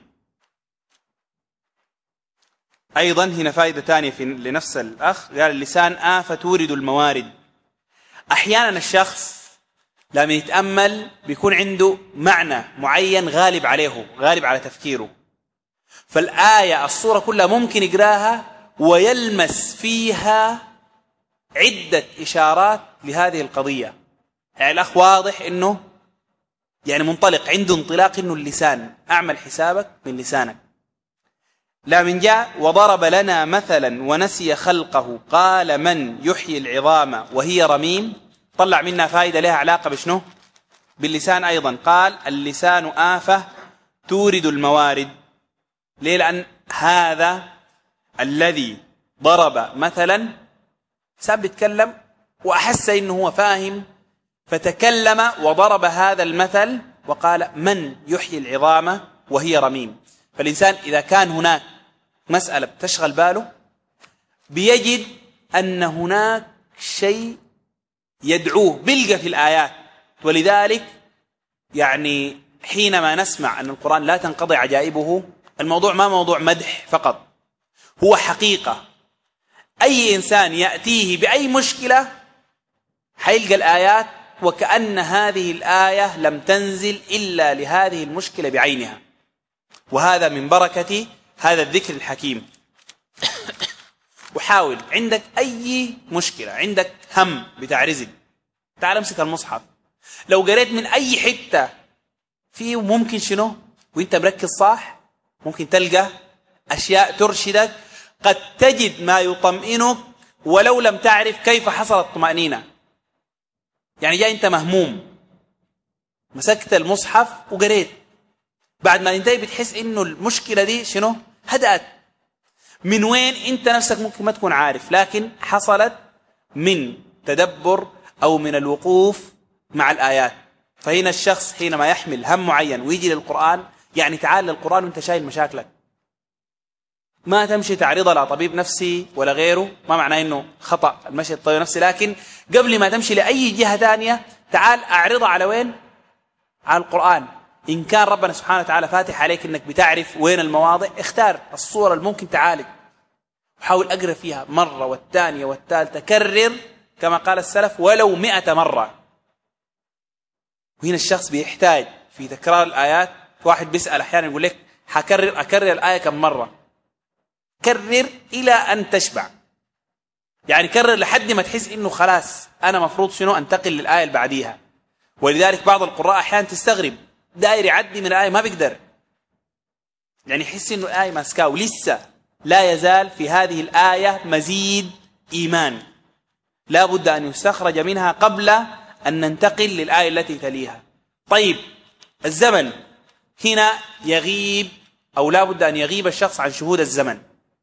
أيضا هنا فائدة ثانية في لنفس الأخ، قال اللسان آفة تورد الموارد. أحيانا الشخص لما يتأمل بيكون عنده معنى معين غالب عليه، غالب على تفكيره، فالآية الصورة كلها ممكن يقراها ويلمس فيها عدة إشارات لهذه القضية. يعني الأخ واضح إنه يعني منطلق، عنده انطلاق إنه اللسان، أعمل حسابك من لسانك. لا من جاء وضرب لنا مثلا ونسي خلقه قال من يحيي العظام وهي رميم، طلع منها فائدة لها علاقة بشنو؟ باللسان أيضا. قال اللسان آفة تورد الموارد. ليه؟ لأن هذا الذي ضرب مثلا ساب يتكلم وأحس إنه هو فاهم، فتكلم وضرب هذا المثل وقال من يحيي العظام وهي رميم. فالإنسان إذا كان هناك مسألة بتشغل باله بيجد أن هناك شيء يدعوه، بلغة في الآيات. ولذلك يعني حينما نسمع أن القرآن لا تنقضي عجائبه، الموضوع ما موضوع مدح فقط، هو حقيقة. أي إنسان يأتيه بأي مشكلة حيلقى الآيات وكأن هذه الآية لم تنزل إلا لهذه المشكلة بعينها، وهذا من بركة هذا الذكر الحكيم. وحاول عندك أي مشكلة، عندك هم بتاع رزق، تعال امسك المصحف، لو قريت من أي حتة فيه ممكن شنو وانت مركز صح ممكن تلقى أشياء ترشدك، قد تجد ما يطمئنك ولو لم تعرف كيف حصلت الطمأنينة. يعني جاء انت مهموم، مسكت المصحف وقريت، بعد ما انتهي بتحس انه المشكلة دي شنو هدأت. من وين؟ انت نفسك ممكن ما تكون عارف، لكن حصلت من تدبر او من الوقوف مع الآيات. فهنا الشخص حينما يحمل هم معين ويجي للقرآن، يعني تعال للقرآن وانت شايل مشاكلك، ما تمشي تعرضها لا طبيب نفسي ولا غيره، ما معناه انه خطأ المشي الطبيب نفسي، لكن قبل ما تمشي لأي جهة ثانية تعال اعرضها على وين؟ على القرآن. إن كان ربنا سبحانه وتعالى فاتح عليك انك بتعرف وين المواضع، اختار الصورة اللي ممكن تعالج، وحاول اقرأ فيها مرة والثانية والثالثة، كرر كما قال السلف ولو مئة مرة. وهنا الشخص بيحتاج في تكرار الآيات. واحد بيسأل أحيانا يقول لك حكرر أكرر الآية كم مرة؟ كرر إلى أن تشبع، يعني كرر لحد ما تحس إنه خلاص أنا مفروض شنو أنتقل للآية اللي بعديها. ولذلك بعض القراء أحيانا تستغرب داير يعدي من الآية ما بيقدر، يعني يحس إنه الآية ماسكاه ولسه لا يزال في هذه الآية مزيد إيمان، لا بد أن يستخرج منها قبل أن ننتقل للآية التي تليها. طيب الزمن هنا يغيب أو لا بد أن يغيب الشخص عن شهود الزمن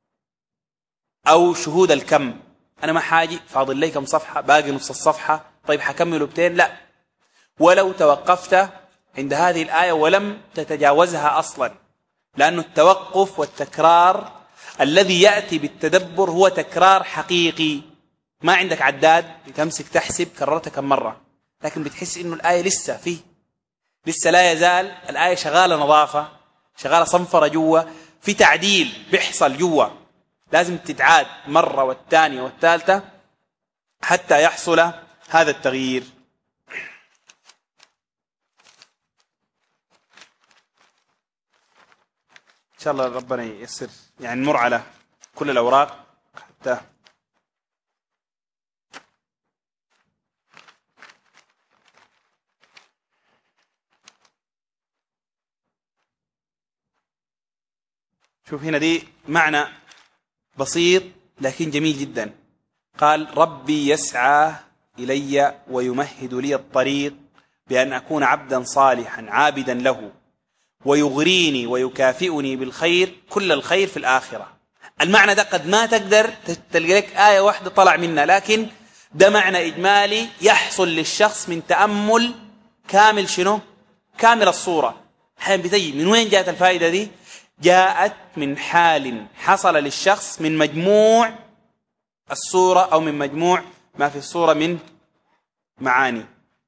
أو شهود الكم. أنا ما حاجي فاضل لي كم صفحة، باقي نص الصفحة، طيب حكمله بتين؟ لا، ولو توقفت عند هذه الآية ولم تتجاوزها أصلا، لأن التوقف والتكرار الذي يأتي بالتدبر هو تكرار حقيقي. ما عندك عداد بتمسك تحسب كررتها كم مرة، لكن بتحس إنه الآية لسه فيه، لسه لا يزال الآية شغالة نظافة، شغالة صنفرة جوا، في تعديل بيحصل جوا، لازم تتعاد مرة والثانية والثالثة حتى يحصل هذا التغيير. إن شاء الله ربنا ييسر، يعني نمر على كل الأوراق حتى شوف هنا دي معنى بسيط لكن جميل جدا. قال ربي يسعى إلي ويمهد لي الطريق بأن أكون عبدا صالحا عابدا له ويغريني ويكافئني بالخير كل الخير في الآخرة. المعنى ده قد ما تقدر تلقى لك آية واحدة طلع منها، لكن ده معنى إجمالي يحصل للشخص من تأمل كامل. شنو؟ كامل الصورة. حين بتجي من وين جاءت الفائدة دي؟ جاءت من حال حصل للشخص من مجموع الصورة أو من مجموع ما في الصورة من معاني.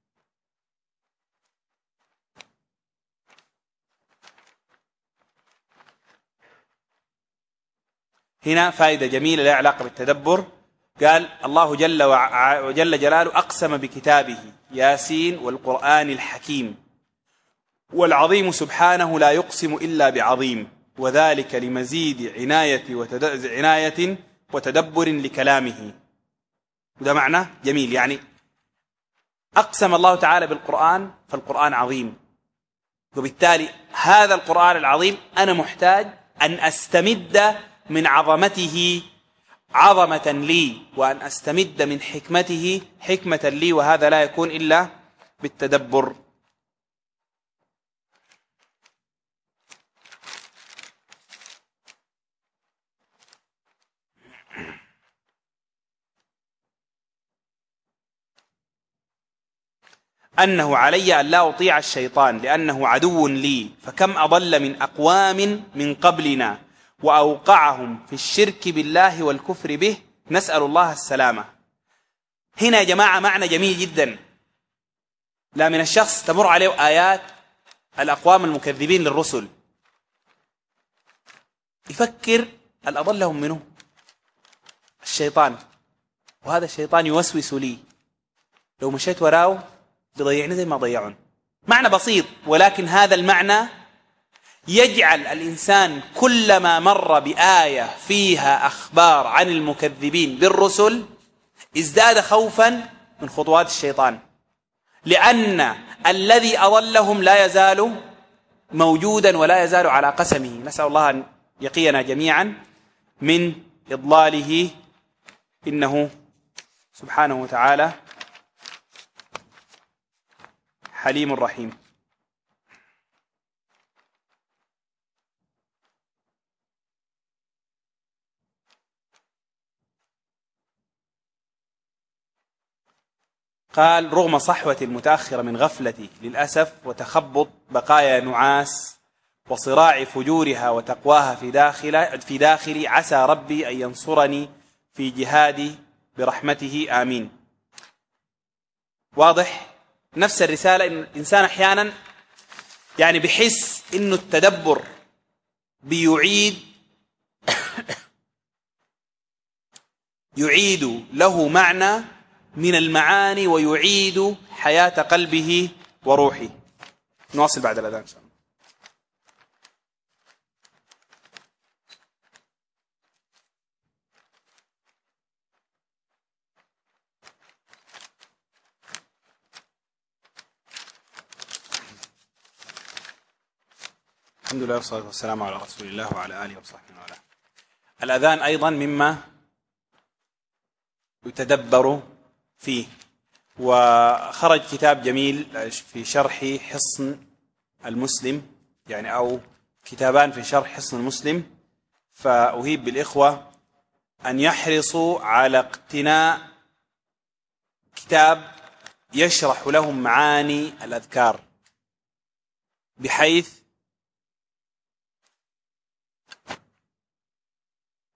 هنا فائدة جميلة لها علاقة بالتدبر. قال الله جل وجل جلاله أقسم بكتابه ياسين والقرآن الحكيم، والعظيم سبحانه لا يقسم إلا بعظيم، وذلك لمزيد عناية وتد... عناية وتدبر لكلامه. وده معنى جميل، يعني أقسم الله تعالى بالقرآن فالقرآن عظيم، وبالتالي هذا القرآن العظيم أنا محتاج أن أستمد من عظمته عظمة لي، وأن أستمد من حكمته حكمة لي، وهذا لا يكون إلا بالتدبر. أنه علي أن لا أطيع الشيطان لأنه عدو لي، فكم أضل من أقوام من قبلنا وأوقعهم في الشرك بالله والكفر به، نسأل الله السلامة. هنا يا جماعة معنى جميل جدا. لا من الشخص تمر عليه آيات الأقوام المكذبين للرسل يفكر الأضلهم منه الشيطان، وهذا الشيطان يوسوس لي، لو مشيت وراه بضيعني زي ما ضيعون. معنى بسيط، ولكن هذا المعنى يجعل الإنسان كلما مر بآية فيها أخبار عن المكذبين بالرسل ازداد خوفا من خطوات الشيطان، لأن الذي أضلهم لا يزال موجودا ولا يزال على قسمه. نسأل الله أن يقينا جميعا من إضلاله، إنه سبحانه وتعالى حليم رحيم. قال رغم صحوة المتأخرة من غفلتي للأسف وتخبط بقايا نعاس وصراع فجورها وتقواها في داخل في داخلي، عسى ربي أن ينصرني في جهادي برحمته آمين. واضح؟ نفس الرسالة. إن الإنسان أحيانا يعني بحس إنه التدبر بيعيد يعيد له معنى من المعاني ويعيد حياة قلبه وروحه. نواصل بعد الأذان إن شاء الله. الحمد لله والصلاة والسلام على رسول الله وعلى آله وصحبه وعلى. الأذان أيضا مما يتدبر فيه، وخرج كتاب جميل في شرح حصن المسلم، يعني أو كتابان في شرح حصن المسلم، فأهيب بالإخوة أن يحرصوا على اقتناء كتاب يشرح لهم معاني الأذكار، بحيث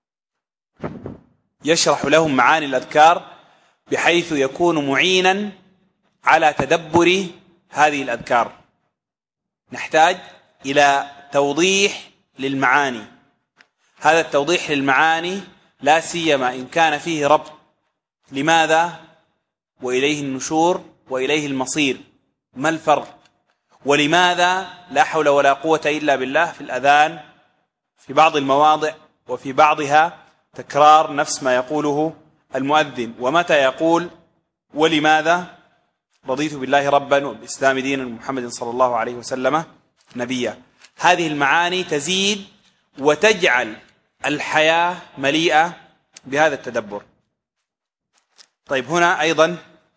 يشرح لهم معاني الأذكار بحيث يكون معينا على تدبر هذه الأذكار. نحتاج إلى توضيح للمعاني. هذا التوضيح للمعاني لا سيما إن كان فيه ربط، لماذا وإليه النشور وإليه المصير، ما الفرق، ولماذا لا حول ولا قوة إلا بالله في الأذان في بعض المواضع وفي بعضها تكرار نفس ما يقوله المؤذن، ومتى يقول ولماذا رضيت بالله ربا وبالإسلام دينا ومحمد صلى الله عليه وسلم نبيا. هذه المعاني تزيد وتجعل الحياة مليئة بهذا التدبر. طيب، هنا أيضا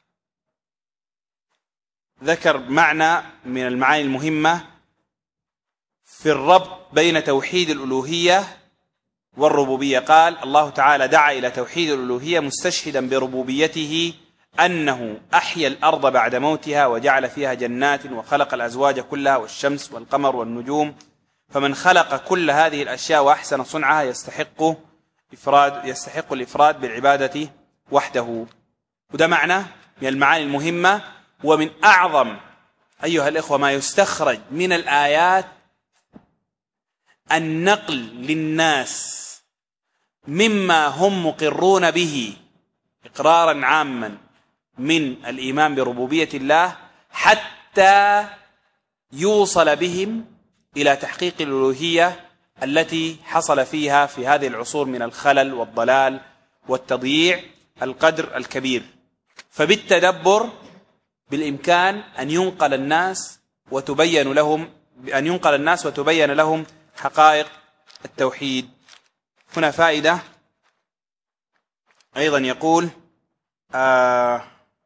ذكر معنى من المعاني المهمة في الربط بين توحيد الألوهية والربوبية. قال الله تعالى: دعا إلى توحيد الألوهية مستشهدا بربوبيته أنه أحيا الأرض بعد موتها وجعل فيها جنات وخلق الأزواج كلها والشمس والقمر والنجوم، فمن خلق كل هذه الأشياء وأحسن صنعها يستحق إفراد يستحق الإفراد بالعبادة وحده. وده معنى من المعاني المهمة، ومن أعظم أيها الإخوة ما يستخرج من الآيات النقل للناس مما هم مقرون به إقرارا عاما من الإيمان بربوبية الله، حتى يوصل بهم إلى تحقيق الألوهية التي حصل فيها في هذه العصور من الخلل والضلال والتضييع القدر الكبير. فبالتدبر بالإمكان أن ينقل الناس وتبين لهم أن ينقل الناس وتبين لهم حقائق التوحيد. هنا فائدة أيضا، يقول آه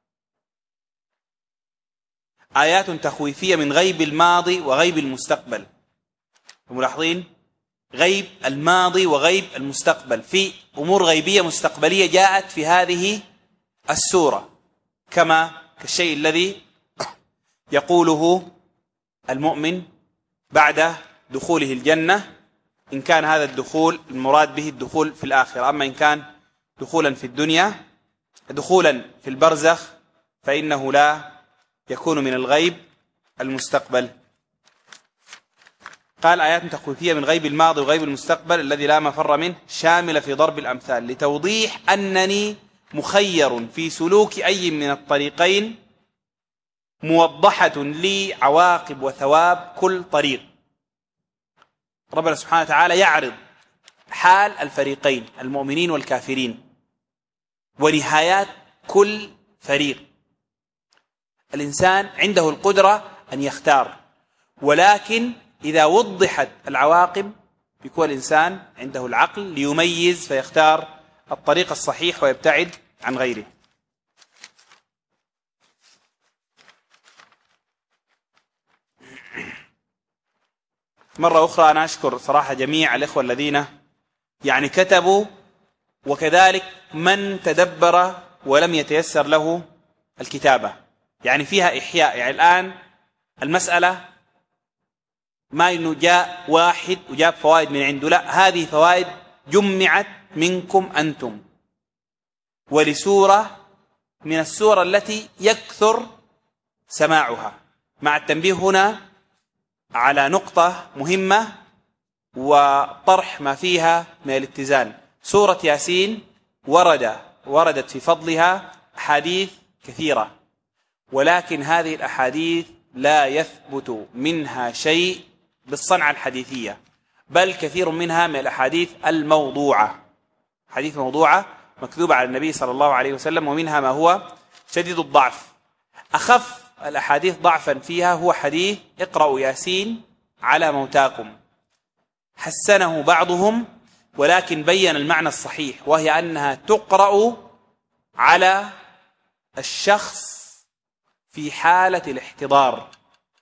آيات تخويفية من غيب الماضي وغيب المستقبل. ملاحظين غيب الماضي وغيب المستقبل، في أمور غيبية مستقبلية جاءت في هذه السورة، كما كالشيء الذي يقوله المؤمن بعد دخوله الجنة، إن كان هذا الدخول المراد به الدخول في الآخرة، أما إن كان دخولا في الدنيا دخولا في البرزخ فإنه لا يكون من الغيب المستقبل. قال آيات تخويفية من غيب الماضي وغيب المستقبل الذي لا مفر منه، شاملة في ضرب الأمثال لتوضيح أنني مخير في سلوك أي من الطريقين، موضحة لي عواقب وثواب كل طريق. ربنا سبحانه وتعالى يعرض حال الفريقين المؤمنين والكافرين ونهايات كل فريق. الإنسان عنده القدرة أن يختار، ولكن إذا وضحت العواقب بيكون الإنسان عنده العقل ليميز فيختار الطريق الصحيح ويبتعد عن غيره. مرة أخرى أنا أشكر صراحة جميع الإخوة الذين يعني كتبوا، وكذلك من تدبر ولم يتيسر له الكتابة، يعني فيها إحياء. يعني الآن المسألة ما إنه جاء واحد وجاب فوائد من عنده، لا، هذه فوائد جمعت منكم أنتم ولسورة من السورة التي يكثر سماعها، مع التنبيه هنا على نقطة مهمة وطرح ما فيها من الاتزان. سورة ياسين ورد وردت في فضلها أحاديث كثيرة، ولكن هذه الأحاديث لا يثبت منها شيء بالصنعة الحديثية، بل كثير منها من الأحاديث الموضوعة، حديث موضوعة مكذوبة على النبي صلى الله عليه وسلم، ومنها ما هو شديد الضعف. أخف الأحاديث ضعفا فيها هو حديث اقرأوا ياسين على موتاكم، حسنه بعضهم ولكن بين المعنى الصحيح، وهي أنها تقرأ على الشخص في حالة الاحتضار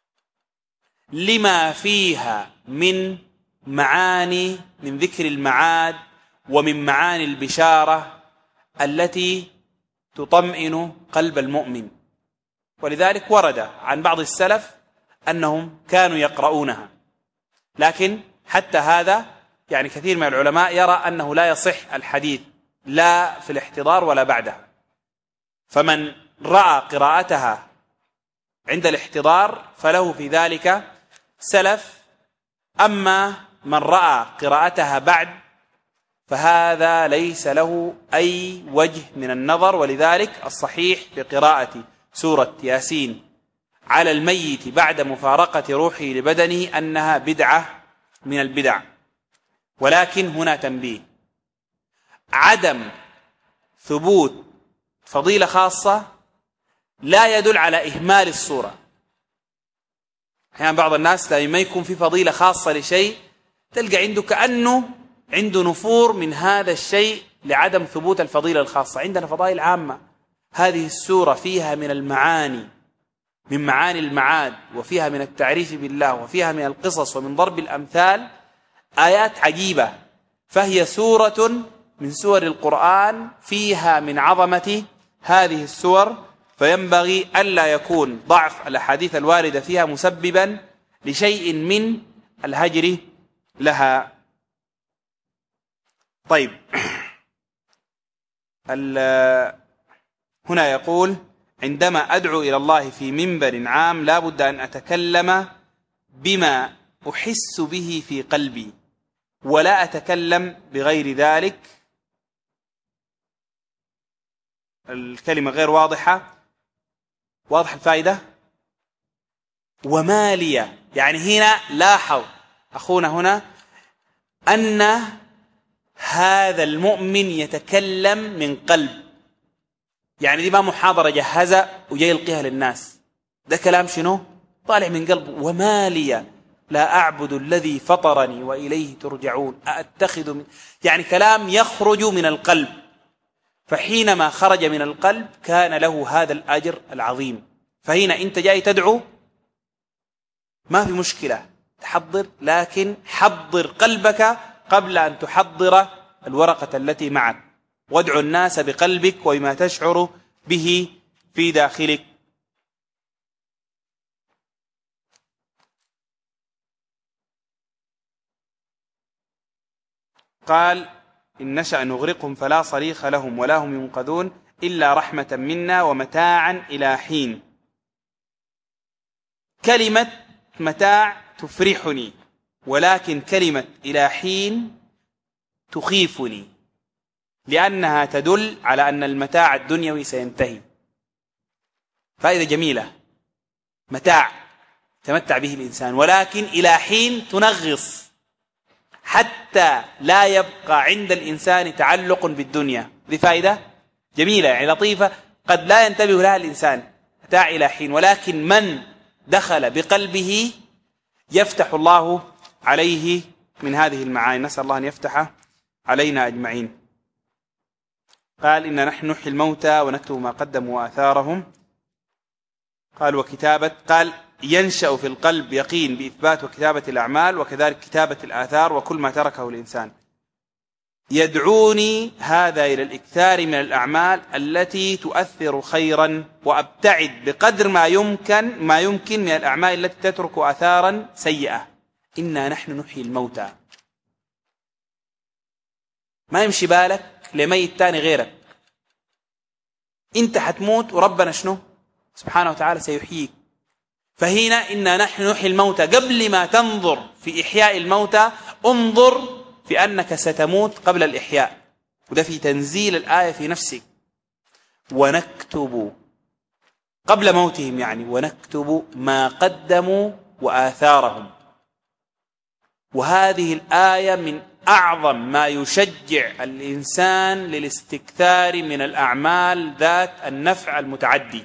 لما فيها من معاني من ذكر المعاد ومن معاني البشارة التي تطمئن قلب المؤمن. ولذلك ورد عن بعض السلف أنهم كانوا يقرؤونها، لكن حتى هذا يعني كثير من العلماء يرى أنه لا يصح الحديث لا في الاحتضار ولا بعده. فمن رأى قراءتها عند الاحتضار فله في ذلك سلف، أما من رأى قراءتها بعد فهذا ليس له أي وجه من النظر. ولذلك الصحيح بقراءة سورة ياسين على الميت بعد مفارقة روحه لبدنه أنها بدعة من البدع. ولكن هنا تنبيه: عدم ثبوت فضيلة خاصة لا يدل على إهمال السورة. أحيانا بعض الناس لما يكون في فضيلة خاصة لشيء تلقى عنده كأنه عنده نفور من هذا الشيء لعدم ثبوت الفضيلة الخاصة. عندنا فضائل عامة. هذه السورة فيها من المعاني، من معاني المعاد، وفيها من التعريف بالله، وفيها من القصص ومن ضرب الأمثال آيات عجيبة. فهي سورة من سور القرآن فيها من عظمة هذه السور، فينبغي ألا يكون ضعف الأحاديث الواردة فيها مسببا لشيء من الهجر لها. طيب، هنا يقول: عندما أدعو إلى الله في منبر عام لا بد أن أتكلم بما أحس به في قلبي ولا أتكلم بغير ذلك. الكلمة غير واضحة. واضح الفائدة؟ وما لي، يعني هنا لاحظ أخونا هنا أن هذا المؤمن يتكلم من قلب، يعني دي ما محاضرة جهزة وجاي يلقيها للناس، ده كلام شنو؟ طالع من قلبه. وما لي لا أعبد الذي فطرني وإليه ترجعون أأتخذ من، يعني كلام يخرج من القلب. فحينما خرج من القلب كان له هذا الأجر العظيم. فهنا أنت جاي تدعو ما في مشكلة تحضر، لكن حضر قلبك قبل أن تحضر الورقة التي معك، وادعو الناس بقلبك وما تشعر به في داخلك. قال: إن نشأ نغرقهم فلا صريخ لهم ولا هم ينقذون إلا رحمة منا ومتاعا إلى حين. كلمة متاع تفرحني، ولكن كلمة إلى حين تخيفني، لأنها تدل على أن المتاع الدنيوي سينتهي. فائدة جميلة، متاع تمتع به الإنسان، ولكن إلى حين تنغص حتى لا يبقى عند الإنسان تعلق بالدنيا. دي فائدة جميلة يعني لطيفة قد لا ينتبه لها الإنسان. متاع إلى حين، ولكن من دخل بقلبه يفتح الله عليه من هذه المعاني. نسأل الله أن يفتح علينا أجمعين. قال: إن نحن نحيي الموتى ونكتب ما قدموا وآثارهم. قال: وكتابة، قال ينشأ في القلب يقين بإثبات وكتابة الأعمال، وكذلك كتابة الآثار وكل ما تركه الإنسان. يدعوني هذا إلى الإكثار من الأعمال التي تؤثر خيرا، وأبتعد بقدر ما يمكن ما يمكن من الأعمال التي تترك آثارا سيئة. إنا نحن نحيي الموتى. ما يمشي بالك لميت تاني غيرك، انت حتموت وربنا شنو سبحانه وتعالى سيحييك. فهنا إنا نحن نحيي الموتى، قبل ما تنظر في إحياء الموتى انظر في أنك ستموت قبل الإحياء، وده في تنزيل الآية في نفسك. ونكتب قبل موتهم، يعني ونكتب ما قدموا وآثارهم. وهذه الآية من أعظم ما يشجع الإنسان للاستكثار من الأعمال ذات النفع المتعدي.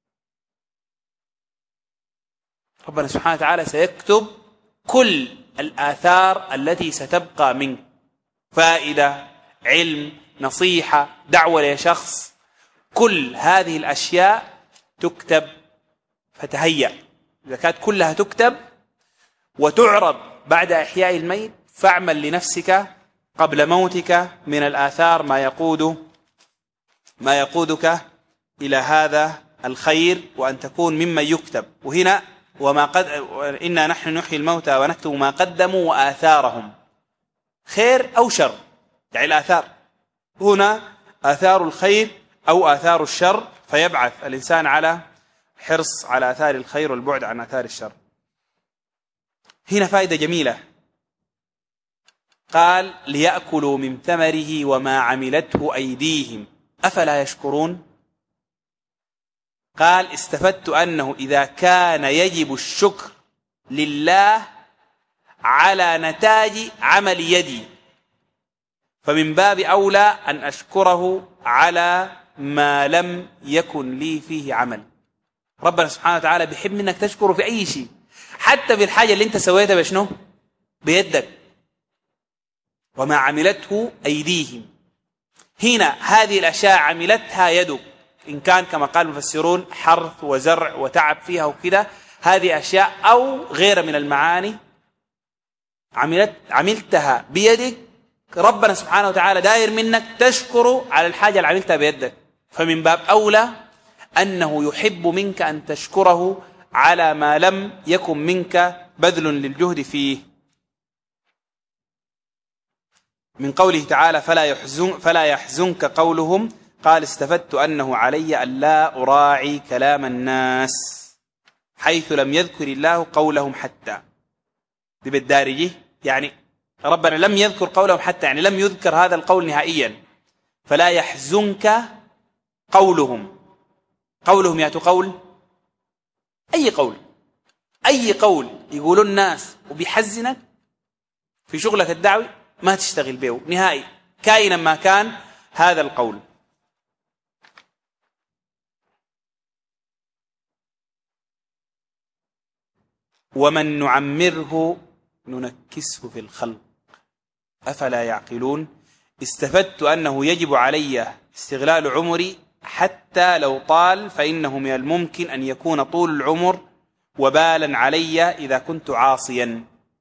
ربنا سبحانه وتعالى سيكتب كل الآثار التي ستبقى منك، فائدة، علم، نصيحة، دعوة لشخص، كل هذه الأشياء تكتب. فتهيأ إذا كانت كلها تكتب وتعرض بعد إحياء الميت، فاعمل لنفسك قبل موتك من الآثار ما يقود ما يقودك إلى هذا الخير، وأن تكون ممن يكتب. وهنا وما قد إنا نحن نحيي الموتى ونكتب ما قدموا وآثارهم، خير أو شر، يعني الآثار هنا آثار الخير أو آثار الشر، فيبعث الإنسان على حرص على آثار الخير والبعد عن آثار الشر. هنا فائدة جميلة، قال ليأكلوا من ثمره وما عملته أيديهم أفلا يشكرون. قال استفدت أنه إذا كان يجب الشكر لله على نتاج عمل يدي، فمن باب أولى أن أشكره على ما لم يكن لي فيه عمل. ربنا سبحانه وتعالى بيحب منك تشكره في أي شيء، حتى بالحاجة اللي انت سويتها بشنو؟ بيدك. وما عملته أيديهم، هنا هذه الأشياء عملتها يدك، إن كان كما قال المفسرون حرث وزرع وتعب فيها وكذا، هذه أشياء أو غير من المعاني عملت عملتها بيدك، ربنا سبحانه وتعالى داير منك تشكره على الحاجة اللي عملتها بيدك، فمن باب أولى أنه يحب منك أن تشكره على ما لم يكن منك بذل للجهد فيه. من قوله تعالى فلا يحزن فلا يحزنك قولهم، قال استفدت أنه علي أن لا أراعي كلام الناس، حيث لم يذكر الله قولهم حتى. دي بالدارجي، يعني ربنا لم يذكر قولهم حتى، يعني لم يذكر هذا القول نهائيا. فلا يحزنك قولهم، قولهم يأتوا قول أي قول، أي قول يقولوا الناس وبيحزنك في شغلك الدعوي ما تشتغل به نهائي، كائنا ما كان هذا القول. ومن نعمره ننكسه في الخلق أفلا يعقلون. استفدت أنه يجب علي استغلال عمري حتى لو طال، فإنه من الممكن أن يكون طول العمر وبالا علي إذا كنت عاصيا.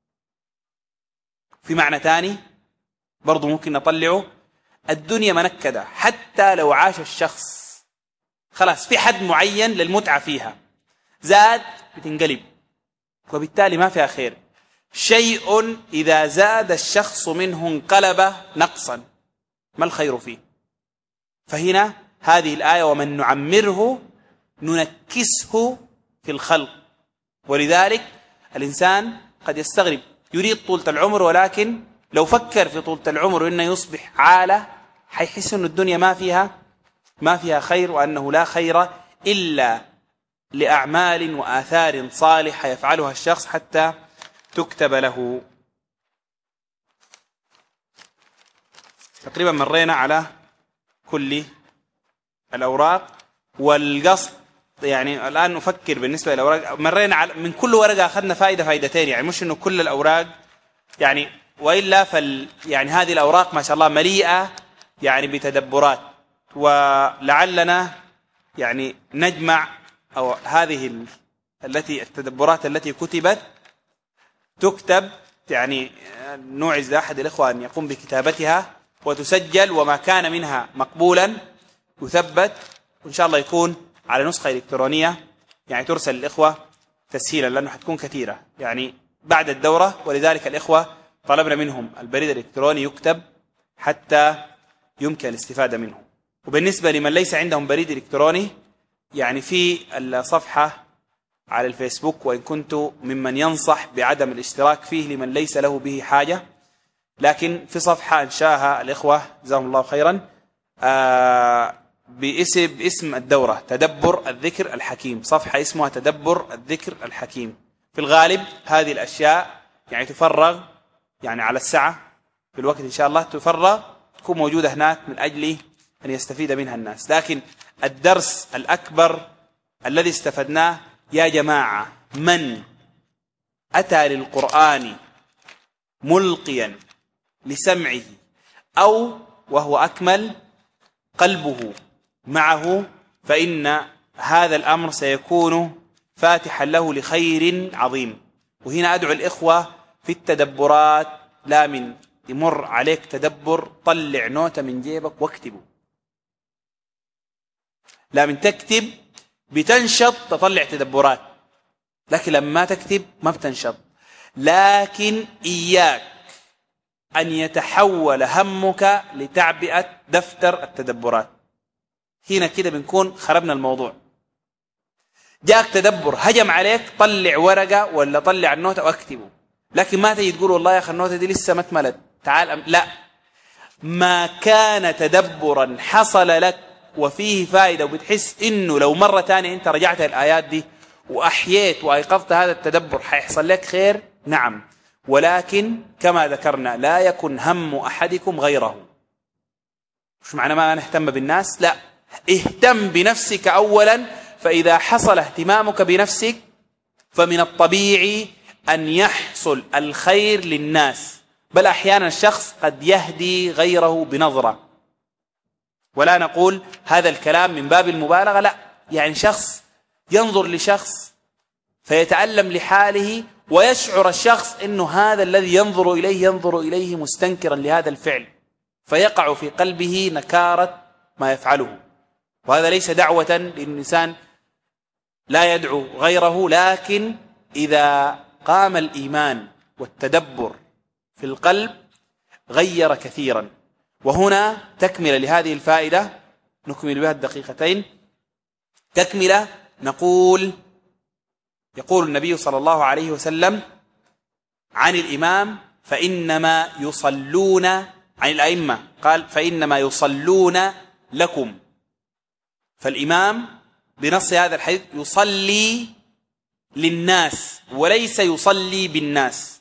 في معنى ثاني برضو ممكن نطلعه، الدنيا منكدة، حتى لو عاش الشخص خلاص في حد معين للمتعة فيها، زاد بتنقلب، وبالتالي ما فيها خير. شيء إذا زاد الشخص منه انقلب نقصا، ما الخير فيه؟ فهنا هذه الآية ومن نعمره ننكسه في الخلق. ولذلك الإنسان قد يستغرب، يريد طولة العمر، ولكن لو فكر في طولة العمر وإنه يصبح عالة حيحس أن الدنيا ما فيها ما فيها خير، وأنه لا خير إلا لأعمال وآثار صالحة يفعلها الشخص حتى تكتب له. تقريبا مرينا على كل الأوراق، والقصد يعني الآن نفكر بالنسبة للأوراق، مرينا على من كل ورقة أخذنا فائدة فائدتين، يعني مش إنه كل الأوراق يعني، وإلا فال يعني هذه الأوراق ما شاء الله مليئة يعني بتدبرات، ولعلنا يعني نجمع أو هذه ال... التي التدبرات التي كتبت تكتب، يعني نوعز لأحد الإخوة أن يقوم بكتابتها وتسجل، وما كان منها مقبولا يثبت، وإن شاء الله يكون على نسخة إلكترونية يعني ترسل للإخوة تسهيلا، لأنه حتكون كثيرة يعني بعد الدورة، ولذلك الإخوة طلبنا منهم البريد الإلكتروني يكتب حتى يمكن الاستفادة منه. وبالنسبة لمن ليس عندهم بريد إلكتروني، يعني في الصفحة على الفيسبوك، وإن كنت ممن ينصح بعدم الاشتراك فيه لمن ليس له به حاجة، لكن في صفحة أنشاها الإخوة جزاهم الله خيرا آه باسم, باسم الدورة تدبر الذكر الحكيم، صفحة اسمها تدبر الذكر الحكيم. في الغالب هذه الأشياء يعني تفرغ يعني على الساعة في الوقت إن شاء الله تفرغ تكون موجودة هناك من أجل أن يستفيد منها الناس. لكن الدرس الأكبر الذي استفدناه يا جماعة، من أتى للقرآن ملقيا لسمعه أو وهو أكمل قلبه معه، فإن هذا الأمر سيكون فاتحا له لخير عظيم. وهنا أدعو الإخوة في التدبرات، لا من يمر عليك تدبر طلع نوتة من جيبك واكتبه، لا من تكتب بتنشط تطلع تدبرات، لكن لما تكتب ما بتنشط. لكن إياك أن يتحول همك لتعبئة دفتر التدبرات. هنا كده بنكون خربنا الموضوع. جاك تدبر هجم عليك، طلع ورقة ولا طلع النوتة واكتبه، لكن ما تجي تقول والله يا أخي النوتة دي لسه ما اتملت تعال أم... لا، ما كان تدبرا حصل لك وفيه فائدة وبتحس إنه لو مرة تانية أنت رجعت الآيات دي وأحييت وأيقظت هذا التدبر حيحصل لك خير، نعم، ولكن كما ذكرنا لا يكن هم أحدكم غيره. مش معنى ما نهتم بالناس، لا، اهتم بنفسك أولا، فإذا حصل اهتمامك بنفسك فمن الطبيعي أن يحصل الخير للناس، بل أحيانا الشخص قد يهدي غيره بنظرة، ولا نقول هذا الكلام من باب المبالغة، لا، يعني شخص ينظر لشخص فيتألم لحاله ويشعر الشخص أنه هذا الذي ينظر إليه ينظر إليه مستنكرا لهذا الفعل، فيقع في قلبه نكارة ما يفعله. وهذا ليس دعوة للإنسان لا يدعو غيره، لكن إذا قام الإيمان والتدبر في القلب غير كثيرا. وهنا تكملة لهذه الفائدة نكمل بها الدقيقتين. تكملة نقول: يقول النبي صلى الله عليه وسلم عن الإمام: فإنما يصلون، عن الأئمة قال: فإنما يصلون لكم. فالإمام بنص هذا الحديث يصلي للناس وليس يصلي بالناس.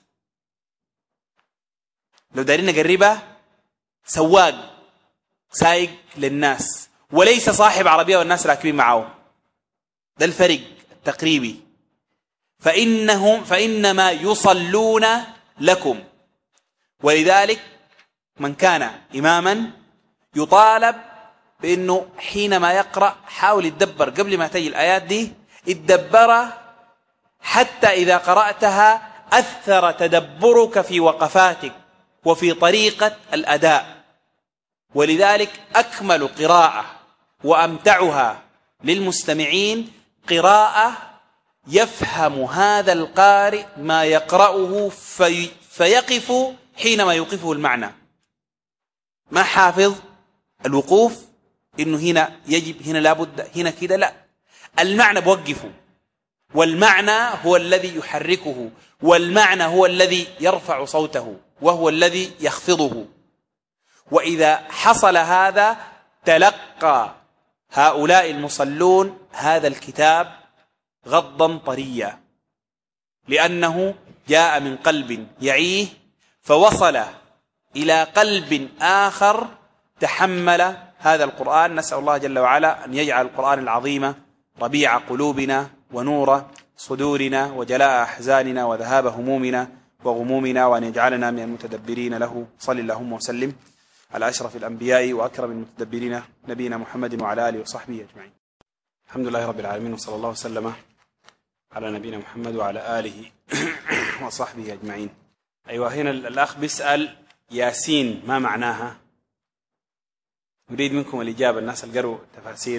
لو دارين نقربها، سواق سايق للناس وليس صاحب عربية والناس راكبين معه، ده الفرق التقريبي. فإنهم فإنما يصلون لكم. ولذلك من كان إماما يطالب بأنه حينما يقرأ حاول يتدبر قبل ما تجي الآيات دي، اتدبر حتى إذا قرأتها أثر تدبرك في وقفاتك وفي طريقة الأداء. ولذلك أكمل قراءة وأمتعها للمستمعين قراءة يفهم هذا القارئ ما يقرأه في فيقف حينما يوقفه المعنى. ما حافظ الوقوف إنه هنا يجب، هنا لابد، هنا كده، لا، المعنى بوقفه، والمعنى هو الذي يحركه، والمعنى هو الذي يرفع صوته، وهو الذي يخفضه. وإذا حصل هذا تلقى هؤلاء المصلون هذا الكتاب غضا طريا، لأنه جاء من قلب يعيه فوصل إلى قلب آخر تحمل هذا القرآن. نسأل الله جل وعلا أن يجعل القرآن العظيم ربيع قلوبنا ونور صدورنا وجلاء أحزاننا وذهاب همومنا وغمومنا، وأن يجعلنا من المتدبرين له. صل اللهم وسلم على أشرف الأنبياء وأكرم المتدبرين نبينا محمد وعلى آله وصحبه أجمعين. الحمد لله رب العالمين، وصلى الله وسلم على نبينا محمد وعلى آله وصحبه أجمعين. أيوة، هنا الأخ بيسأل ياسين ما معناها؟ نريد منكم الإجابة، الناس القروا تفاسير.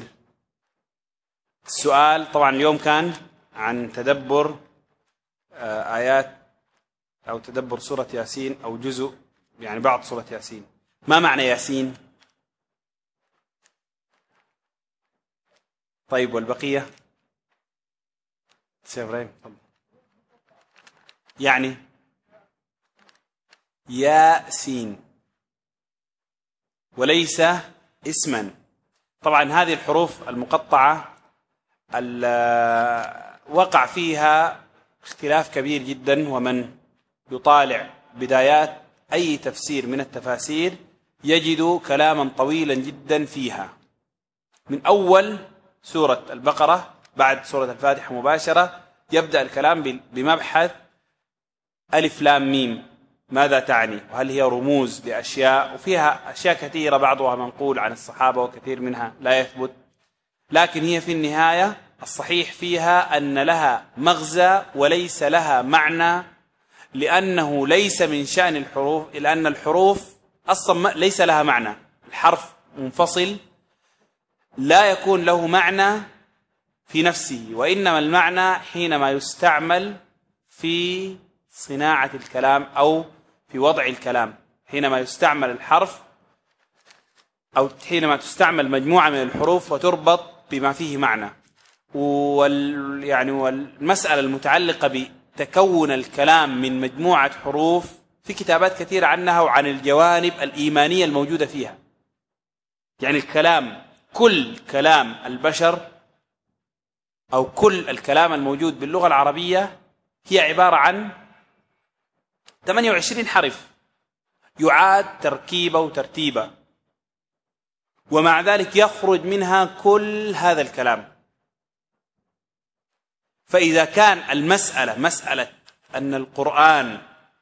السؤال طبعا اليوم كان عن تدبر آيات أو تدبر سورة ياسين أو جزء، يعني بعض سورة ياسين. ما معنى ياسين؟ طيب والبقية؟ سيد إبراهيم تفضل. يعني ياسين وليس اسما. طبعا هذه الحروف المقطعة وقع فيها اختلاف كبير جدا، ومن يطالع بدايات أي تفسير من التفاسير يجد كلاما طويلا جدا فيها، من أول سورة البقرة بعد سورة الفاتحة مباشرة يبدأ الكلام بمبحث ألف لام ميم ماذا تعني، وهل هي رموز لأشياء، وفيها أشياء كثيرة بعضها منقول عن الصحابة وكثير منها لا يثبت، لكن هي في النهاية الصحيح فيها أن لها مغزى وليس لها معنى، لأنه ليس من شأن الحروف، لأن الحروف أصلا ليس لها معنى. الحرف منفصل لا يكون له معنى في نفسه، وإنما المعنى حينما يستعمل في صناعة الكلام أو في وضع الكلام. حينما يستعمل الحرف أو حينما تستعمل مجموعة من الحروف وتربط بما فيه معنى. وال يعني والمسألة المتعلقة بتكون الكلام من مجموعة حروف في كتابات كثيرة عنها وعن الجوانب الإيمانية الموجودة فيها. يعني الكلام، كل كلام البشر أو كل الكلام الموجود باللغة العربية هي عبارة عن ثمانية وعشرين حرف يعاد تركيبة وترتيبة، ومع ذلك يخرج منها كل هذا الكلام. فإذا كان المسألة مسألة أن القرآن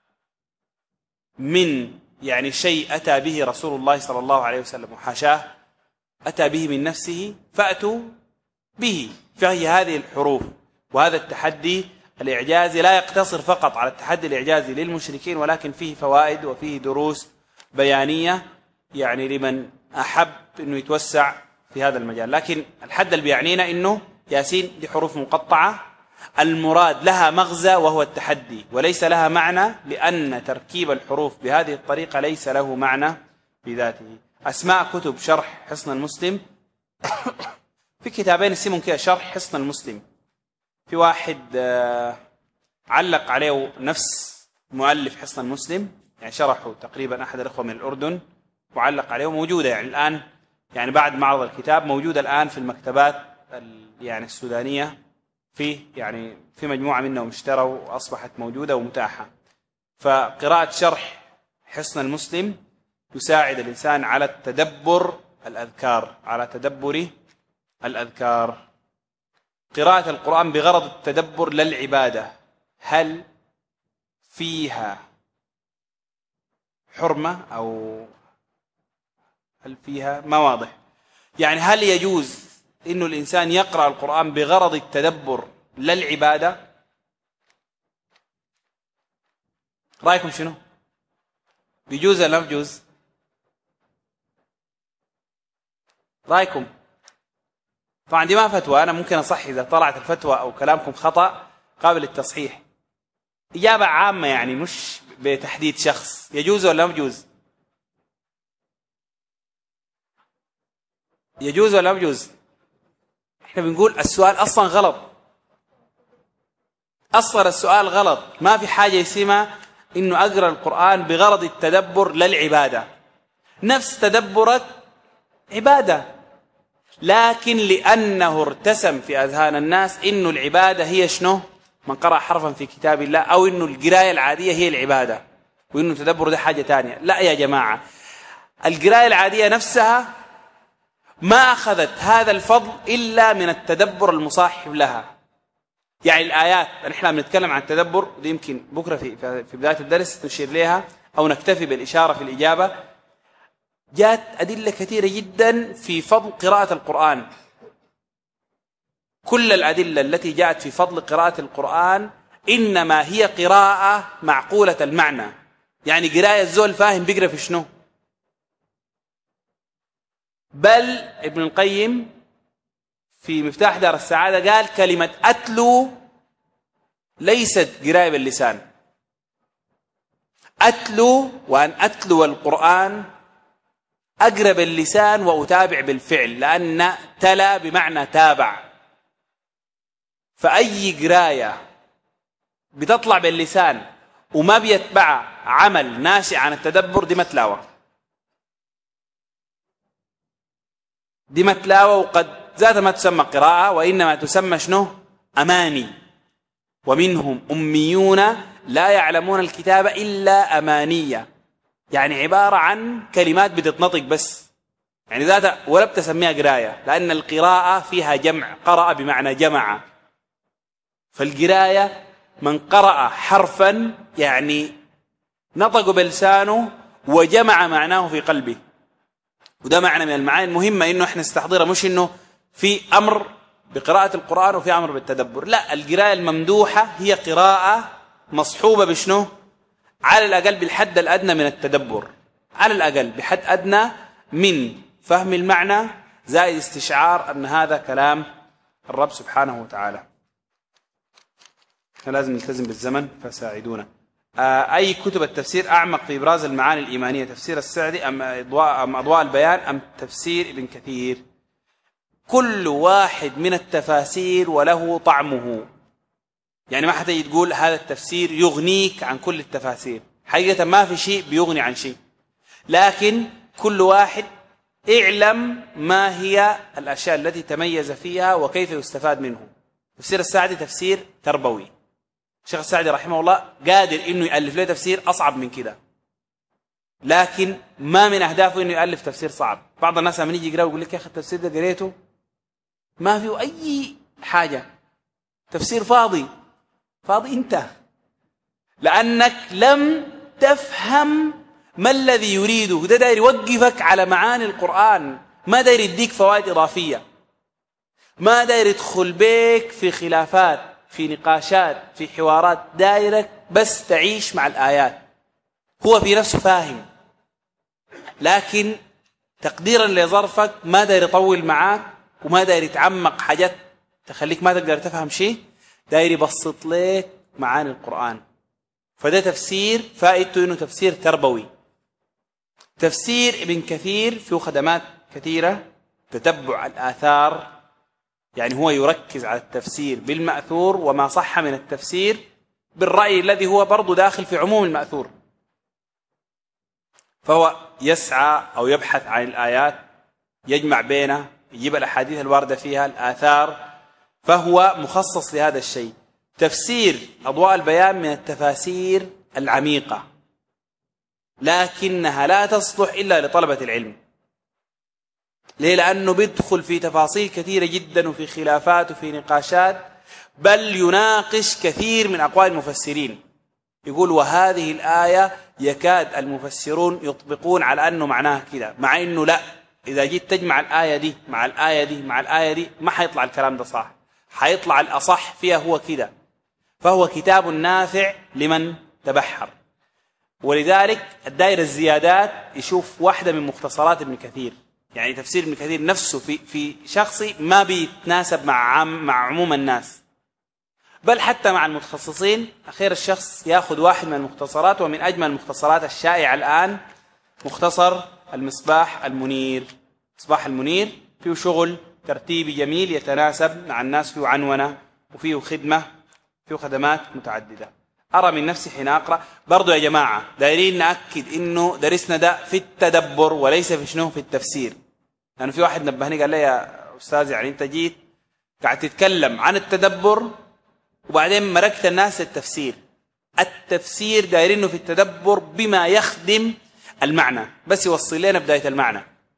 من يعني شيء أتى به رسول الله صلى الله عليه وسلم وحاشاه أتى به من نفسه فأتوا به، فهي هذه الحروف وهذا التحدي الإعجازي لا يقتصر فقط على التحدي الإعجازي للمشركين، ولكن فيه فوائد وفيه دروس بيانية يعني لمن أحب أنه يتوسع في هذا المجال. لكن الحد اللي بيعنينا أنه ياسين دي حروف مقطعة المراد لها مغزى وهو التحدي، وليس لها معنى، لأن تركيب الحروف بهذه الطريقة ليس له معنى بذاته. أسماء كتب شرح حصن المسلم في كتابين اسمهم كده شرح حصن المسلم. في واحد علق عليه نفس مؤلف حصن المسلم، يعني شرحه تقريبا أحد الأخوة من الأردن وعلق عليه، موجودة يعني الآن، يعني بعد معرض الكتاب موجودة الآن في المكتبات يعني السودانية، في يعني في مجموعة منهم اشتروا وأصبحت موجودة ومتاحة. فقراءة شرح حصن المسلم تساعد الإنسان على التدبر الأذكار على تدبر الأذكار. قراءة القرآن بغرض التدبر للعبادة، هل فيها حرمة أو هل فيها ما واضح؟ يعني هل يجوز إنه الإنسان يقرأ القرآن بغرض التدبر للعبادة؟ رأيكم شنو؟ بيجوز ولا ما بيجوز؟ رأيكم؟ طبعا دي ما فتوى، أنا ممكن أصحح إذا طلعت الفتوى أو كلامكم خطأ قابل للتصحيح. إجابة عامة يعني مش بتحديد شخص، يجوز ولا ما يجوز؟ يجوز ولا ما يجوز؟ احنا بنقول السؤال أصلا غلط، أصلا السؤال غلط. ما في حاجة اسمها إنه أقرأ القرآن بغرض التدبر للعبادة. نفس تدبرك عبادة، لكن لأنه ارتسم في أذهان الناس إنه العبادة هي شنو؟ من قرأ حرفا في كتاب الله، أو إنه القراية العادية هي العبادة وإنه التدبر ده حاجة تانية. لا يا جماعة، القراية العادية نفسها ما أخذت هذا الفضل إلا من التدبر المصاحب لها. يعني الآيات نحن بنتكلم عن التدبر، ودي يمكن بكرة في في بداية الدرس نشير لها أو نكتفي بالإشارة في الإجابة. جاءت أدلة كثيرة جدا في فضل قراءة القرآن. كل الأدلة التي جاءت في فضل قراءة القرآن إنما هي قراءة معقولة المعنى، يعني قراءة الزول فاهم بيقرأ في شنو. بل ابن القيم في مفتاح دار السعادة قال كلمة أتلو ليست قراءة باللسان. أتلو وأن أتلو القرآن أقرأ باللسان وأتابع بالفعل، لأن تلا بمعنى تابع. فأي قراية بتطلع باللسان وما بيتبع عمل ناشئ عن التدبر دي متلاوة، دي متلاوة، وقد ذات ما تسمى قراءة وإنما تسمى شنو؟ أماني. ومنهم أميون لا يعلمون الكتاب إلا أمانية، يعني عبارة عن كلمات بتتنطق بس، يعني ذات ولا بتسميها قراية، لأن القراءة فيها جمع، قرأ بمعنى جمع. فالقراية من قرأ حرفا يعني نطق بلسانه وجمع معناه في قلبه، وده معنى من المعاني المهمة إنه إحنا نستحضرها، مش إنه في أمر بقراءة القرآن وفي أمر بالتدبر. لا، القراءة الممدوحة هي قراءة مصحوبة بشنو؟ على الأقل بالحد الأدنى من التدبر، على الأقل بحد أدنى من فهم المعنى زائد استشعار أن هذا كلام الرب سبحانه وتعالى. احنا لازم نلتزم بالزمن فساعدونا. أي كتب التفسير أعمق في إبراز المعاني الإيمانية، تفسير السعدي أم أضواء, أم أضواء البيان أم تفسير ابن كثير؟ كل واحد من التفاسير وله طعمه. يعني ما حتى تقول هذا التفسير يغنيك عن كل التفاسير، حقيقة ما في شيء بيغني عن شيء، لكن كل واحد اعلم ما هي الأشياء التي تميز فيها وكيف يستفاد منه. تفسير السعدي تفسير تربوي، الشيخ السعدي رحمه الله قادر إنه يألف له تفسير أصعب من كده، لكن ما من أهدافه إنه يألف تفسير صعب. بعض الناس لما يجي يقرأ يقول لك يا أخي التفسير ده قريته ما فيه أي حاجة، تفسير فاضي فاضي انت، لأنك لم تفهم ما الذي يريده. ده داير يوقفك على معاني القرآن، ما داير يديك فوائد إضافية، ما داير يدخل بيك في خلافات، في نقاشات، في حوارات، دايرك بس تعيش مع الآيات. هو في نفسه فاهم، لكن تقديرا لظرفك ما داير يطول معاك وما داير يتعمق حاجات تخليك ما تقدر تفهم شيء، داير يبسط لك معاني القرآن. فده تفسير فائدته إنه تفسير تربوي. تفسير ابن كثير فيه خدمات كثيرة، تتبع الآثار، يعني هو يركز على التفسير بالمأثور وما صح من التفسير بالرأي الذي هو برضو داخل في عموم المأثور. فهو يسعى أو يبحث عن الآيات، يجمع بينها، يجيب الأحاديث الواردة فيها، الآثار، فهو مخصص لهذا الشيء. تفسير أضواء البيان من التفاسير العميقة، لكنها لا تصلح إلا لطلبة العلم. ليه؟ لأنه بيدخل في تفاصيل كثيرة جدا وفي خلافات وفي نقاشات، بل يناقش كثير من أقوال المفسرين. يقول وهذه الآية يكاد المفسرون يطبقون على أنه معناها كذا، مع أنه لا، إذا جيت تجمع الآية دي مع الآية دي مع الآية دي ما حيطلع الكلام ده صح، حيطلع الأصح فيها هو كذا. فهو كتاب نافع لمن تبحر. ولذلك الدائرة الزيادات يشوف واحدة من مختصرات ابن كثير، يعني تفسير ابن كثير نفسه في في شخصي ما بيتناسب مع عام مع عموم الناس، بل حتى مع المتخصصين. أخير الشخص يأخذ واحد من المختصرات، ومن أجمل المختصرات الشائعة الآن مختصر المصباح المنير. مصباح المنير فيه شغل ترتيبي جميل يتناسب مع الناس، فيه عنونة وفيه خدمة، فيه خدمات متعددة. أرى من نفسي حين أقرأ برضو يا جماعة دايرين نأكد إنه درسنا ده في التدبر وليس في شنو في التفسير. لأنه يعني في واحد نبهني قال لي يا أستاذ يعني أنت جيت قاعد تتكلم عن التدبر وبعدين مركت الناس التفسير. التفسير دايرينه في التدبر بما يخدم المعنى، بس يوصل لنا بداية المعنى.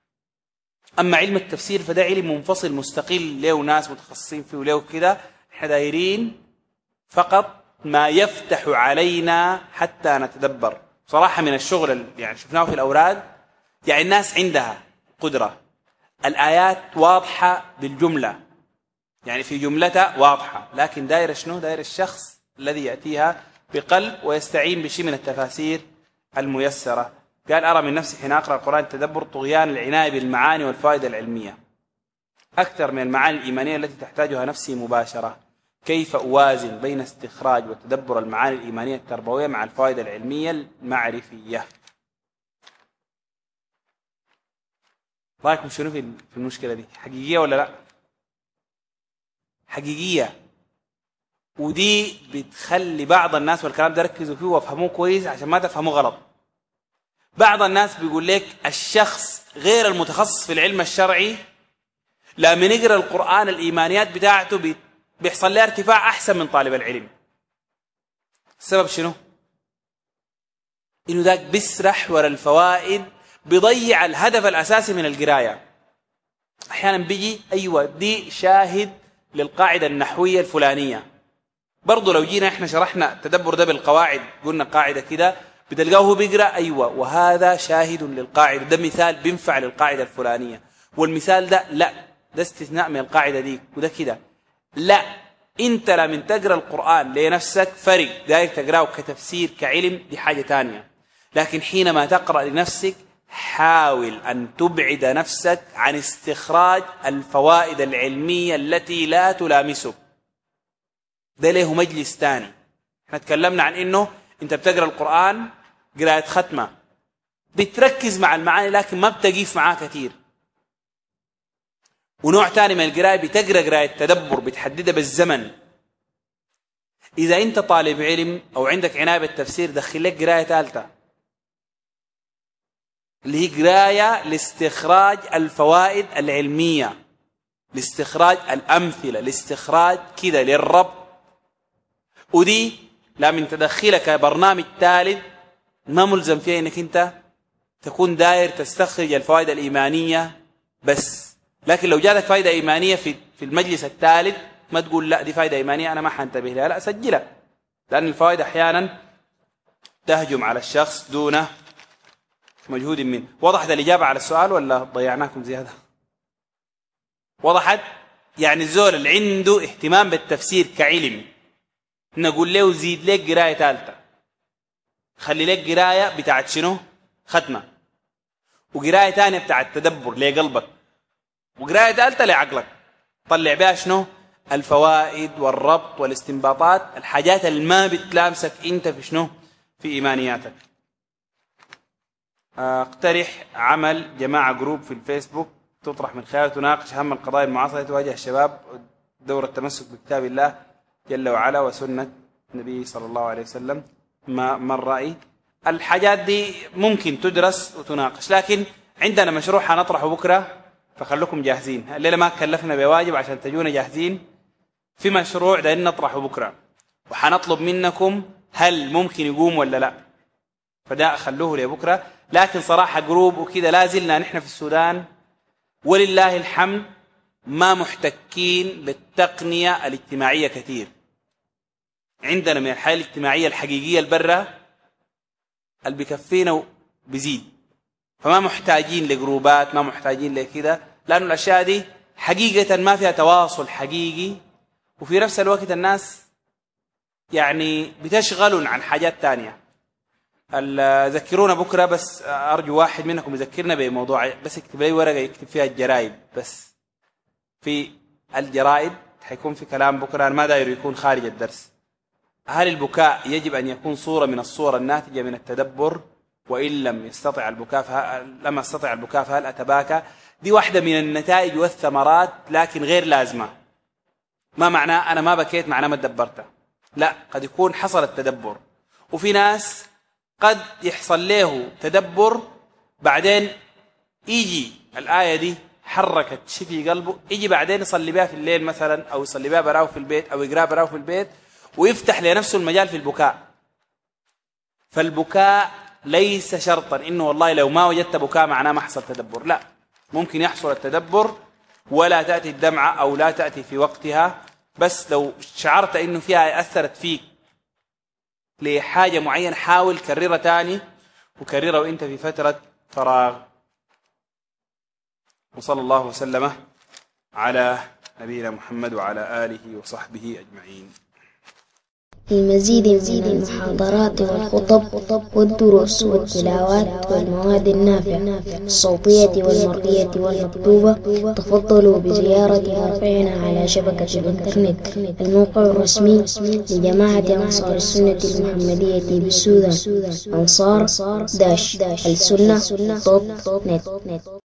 أما علم التفسير فده علم منفصل مستقل، له ناس متخصصين فيه وله كده. احنا دايرين فقط ما يفتح علينا حتى نتدبر. صراحة من الشغل اللي يعني شفناه في الأوراد، يعني الناس عندها قدرة، الآيات واضحة بالجملة، يعني في جملتها واضحة، لكن داير شنو؟ داير الشخص الذي يأتيها بقلب ويستعين بشيء من التفاسير الميسرة. قال أرى من نفسي حين أقرأ القرآن التدبر طغيان العناية بالمعاني والفائدة العلمية أكثر من المعاني الإيمانية التي تحتاجها نفسي مباشرة. كيف أوازن بين استخراج وتدبر المعاني الإيمانية التربوية مع الفائدة العلمية المعرفية؟ رأيكم شنو في المشكلة دي؟ حقيقية ولا لا؟ حقيقية، ودي بتخلي بعض الناس، والكلام ده ركزوا فيه وافهموه كويس عشان ما تفهموه غلط. بعض الناس بيقول لك الشخص غير المتخصص في العلم الشرعي لما يقرأ القرآن الإيمانيات بتاعته بيحصل له ارتفاع أحسن من طالب العلم. السبب شنو؟ إنه ذاك بيسرح ورا الفوائد، بيضيع الهدف الأساسي من القراية. أحيانا بيجي أيوة دي شاهد للقاعدة النحوية الفلانية، برضو لو جينا إحنا شرحنا التدبر ده بالقواعد قلنا قاعدة كده بتلقاه بيقرأ أيوة وهذا شاهد للقاعدة، ده مثال بينفع للقاعدة الفلانية، والمثال ده لا ده استثناء من القاعدة دي وده كده. لا، انت لما تقرأ القرآن لنفسك فرق، داير تقرأه كتفسير كعلم دي حاجة تانية، لكن حينما تقرأ لنفسك حاول أن تبعد نفسك عن استخراج الفوائد العلمية التي لا تلامسك. ده له مجلس تاني. احنا تكلمنا عن انه أنت بتقرأ القرآن قراءة ختمة، بتركز مع المعاني لكن ما بتقيف معاه كثير. ونوع تاني من القراءة بتقرأ قراءة تدبر بتحددها بالزمن. إذا أنت طالب علم أو عندك عناية بالتفسير دخل لك قراءة ثالثة اللي هي قراءة لاستخراج الفوائد العلمية، لاستخراج الأمثلة، لاستخراج كذا للربط. ودي لا من تدخلك برنامج ثالث ما ملزم فيه انك انت تكون داير تستخرج الفوائد الإيمانية بس، لكن لو جاتك فائدة إيمانية في في المجلس الثالث ما تقول لا دي فائدة إيمانية أنا ما حنتبه لها، لا سجلها، لأن الفوائد أحيانا تهجم على الشخص دون مجهود منه. وضحت الإجابة على السؤال ولا ضيعناكم زيادة؟ وضحت؟ يعني الزول اللي عنده اهتمام بالتفسير كعلم نقول له زيد لك قراية ثالثة، خلي لك قراية بتاعت شنو؟ ختمة، وقراية ثانية بتاعت تدبر لقلبك، وقراية ثالثة لعقلك طلع بها شنو؟ الفوائد والربط والاستنباطات، الحاجات اللي ما بتلامسك انت في شنو؟ في إيمانياتك. اقترح عمل جماعة جروب في الفيسبوك تطرح من خلاله تناقش أهم القضايا المعاصرة تواجه الشباب، دورة التمسك بكتاب الله جل وعلا وسنة النبي صلى الله عليه وسلم. ما ما الرأي؟ الحاجات دي ممكن تدرس وتناقش، لكن عندنا مشروع حنطرحه بكرة فخلوكم جاهزين. الليلة ما كلفنا بواجب عشان تجونا جاهزين، في مشروع ده نطرحه بكرة وحنطلب منكم هل ممكن يقوم ولا لا، فده خلوه لبكرة. لكن صراحة جروب وكذا لازلنا نحن في السودان ولله الحمد ما محتكين بالتقنية الاجتماعية كثير. عندنا من الحياة الاجتماعية الحقيقية البرة اللي بكفينا بزيد، فما محتاجين لجروبات، ما محتاجين لكذا، لأن الأشياء دي حقيقة ما فيها تواصل حقيقي، وفي نفس الوقت الناس يعني بتشغلون عن حاجات تانية. ذكرونا بكرة، بس أرجو واحد منكم يذكرنا بموضوع، بس يكتب لي ورقة يكتب فيها الجرائد، بس في الجرائد حيكون في كلام بكرة، أنا ما داير يكون خارج الدرس. هل البكاء يجب أن يكون صورة من الصور الناتجة من التدبر؟ وإن لم يستطع البكاء فهل لم أستطع البكاء فهل أتباكى؟ دي واحدة من النتائج والثمرات لكن غير لازمة. ما معناه أنا ما بكيت معناه ما تدبرت، لا، قد يكون حصل التدبر، وفي ناس قد يحصل له تدبر بعدين يجي الآية دي حركت شيء في قلبه، يجي بعدين يصلي بها في الليل مثلا، أو يصلي بها براه في البيت، أو يقرأ براه في البيت، ويفتح لنفسه المجال في البكاء. فالبكاء ليس شرطا إنه والله لو ما وجدت بكاء معناه ما حصل تدبر، لا، ممكن يحصل التدبر ولا تأتي الدمعة أو لا تأتي في وقتها، بس لو شعرت إنه فيها أثرت فيك لحاجة معينة حاول كررها تاني، وكررها وإنت في فترة فراغ. وصلى الله وسلم على نبينا محمد وعلى آله وصحبه أجمعين. المزيد من المحاضرات والخطب والدروس والتلاوات والمواد النافعة الصوتية والمرئية والمكتوبة، تفضلوا بزيارة موقعنا على شبكة الإنترنت. الموقع الرسمي لجماعة أنصار السنة المحمدية بالسودان، أنصار داش السنة دوت نت.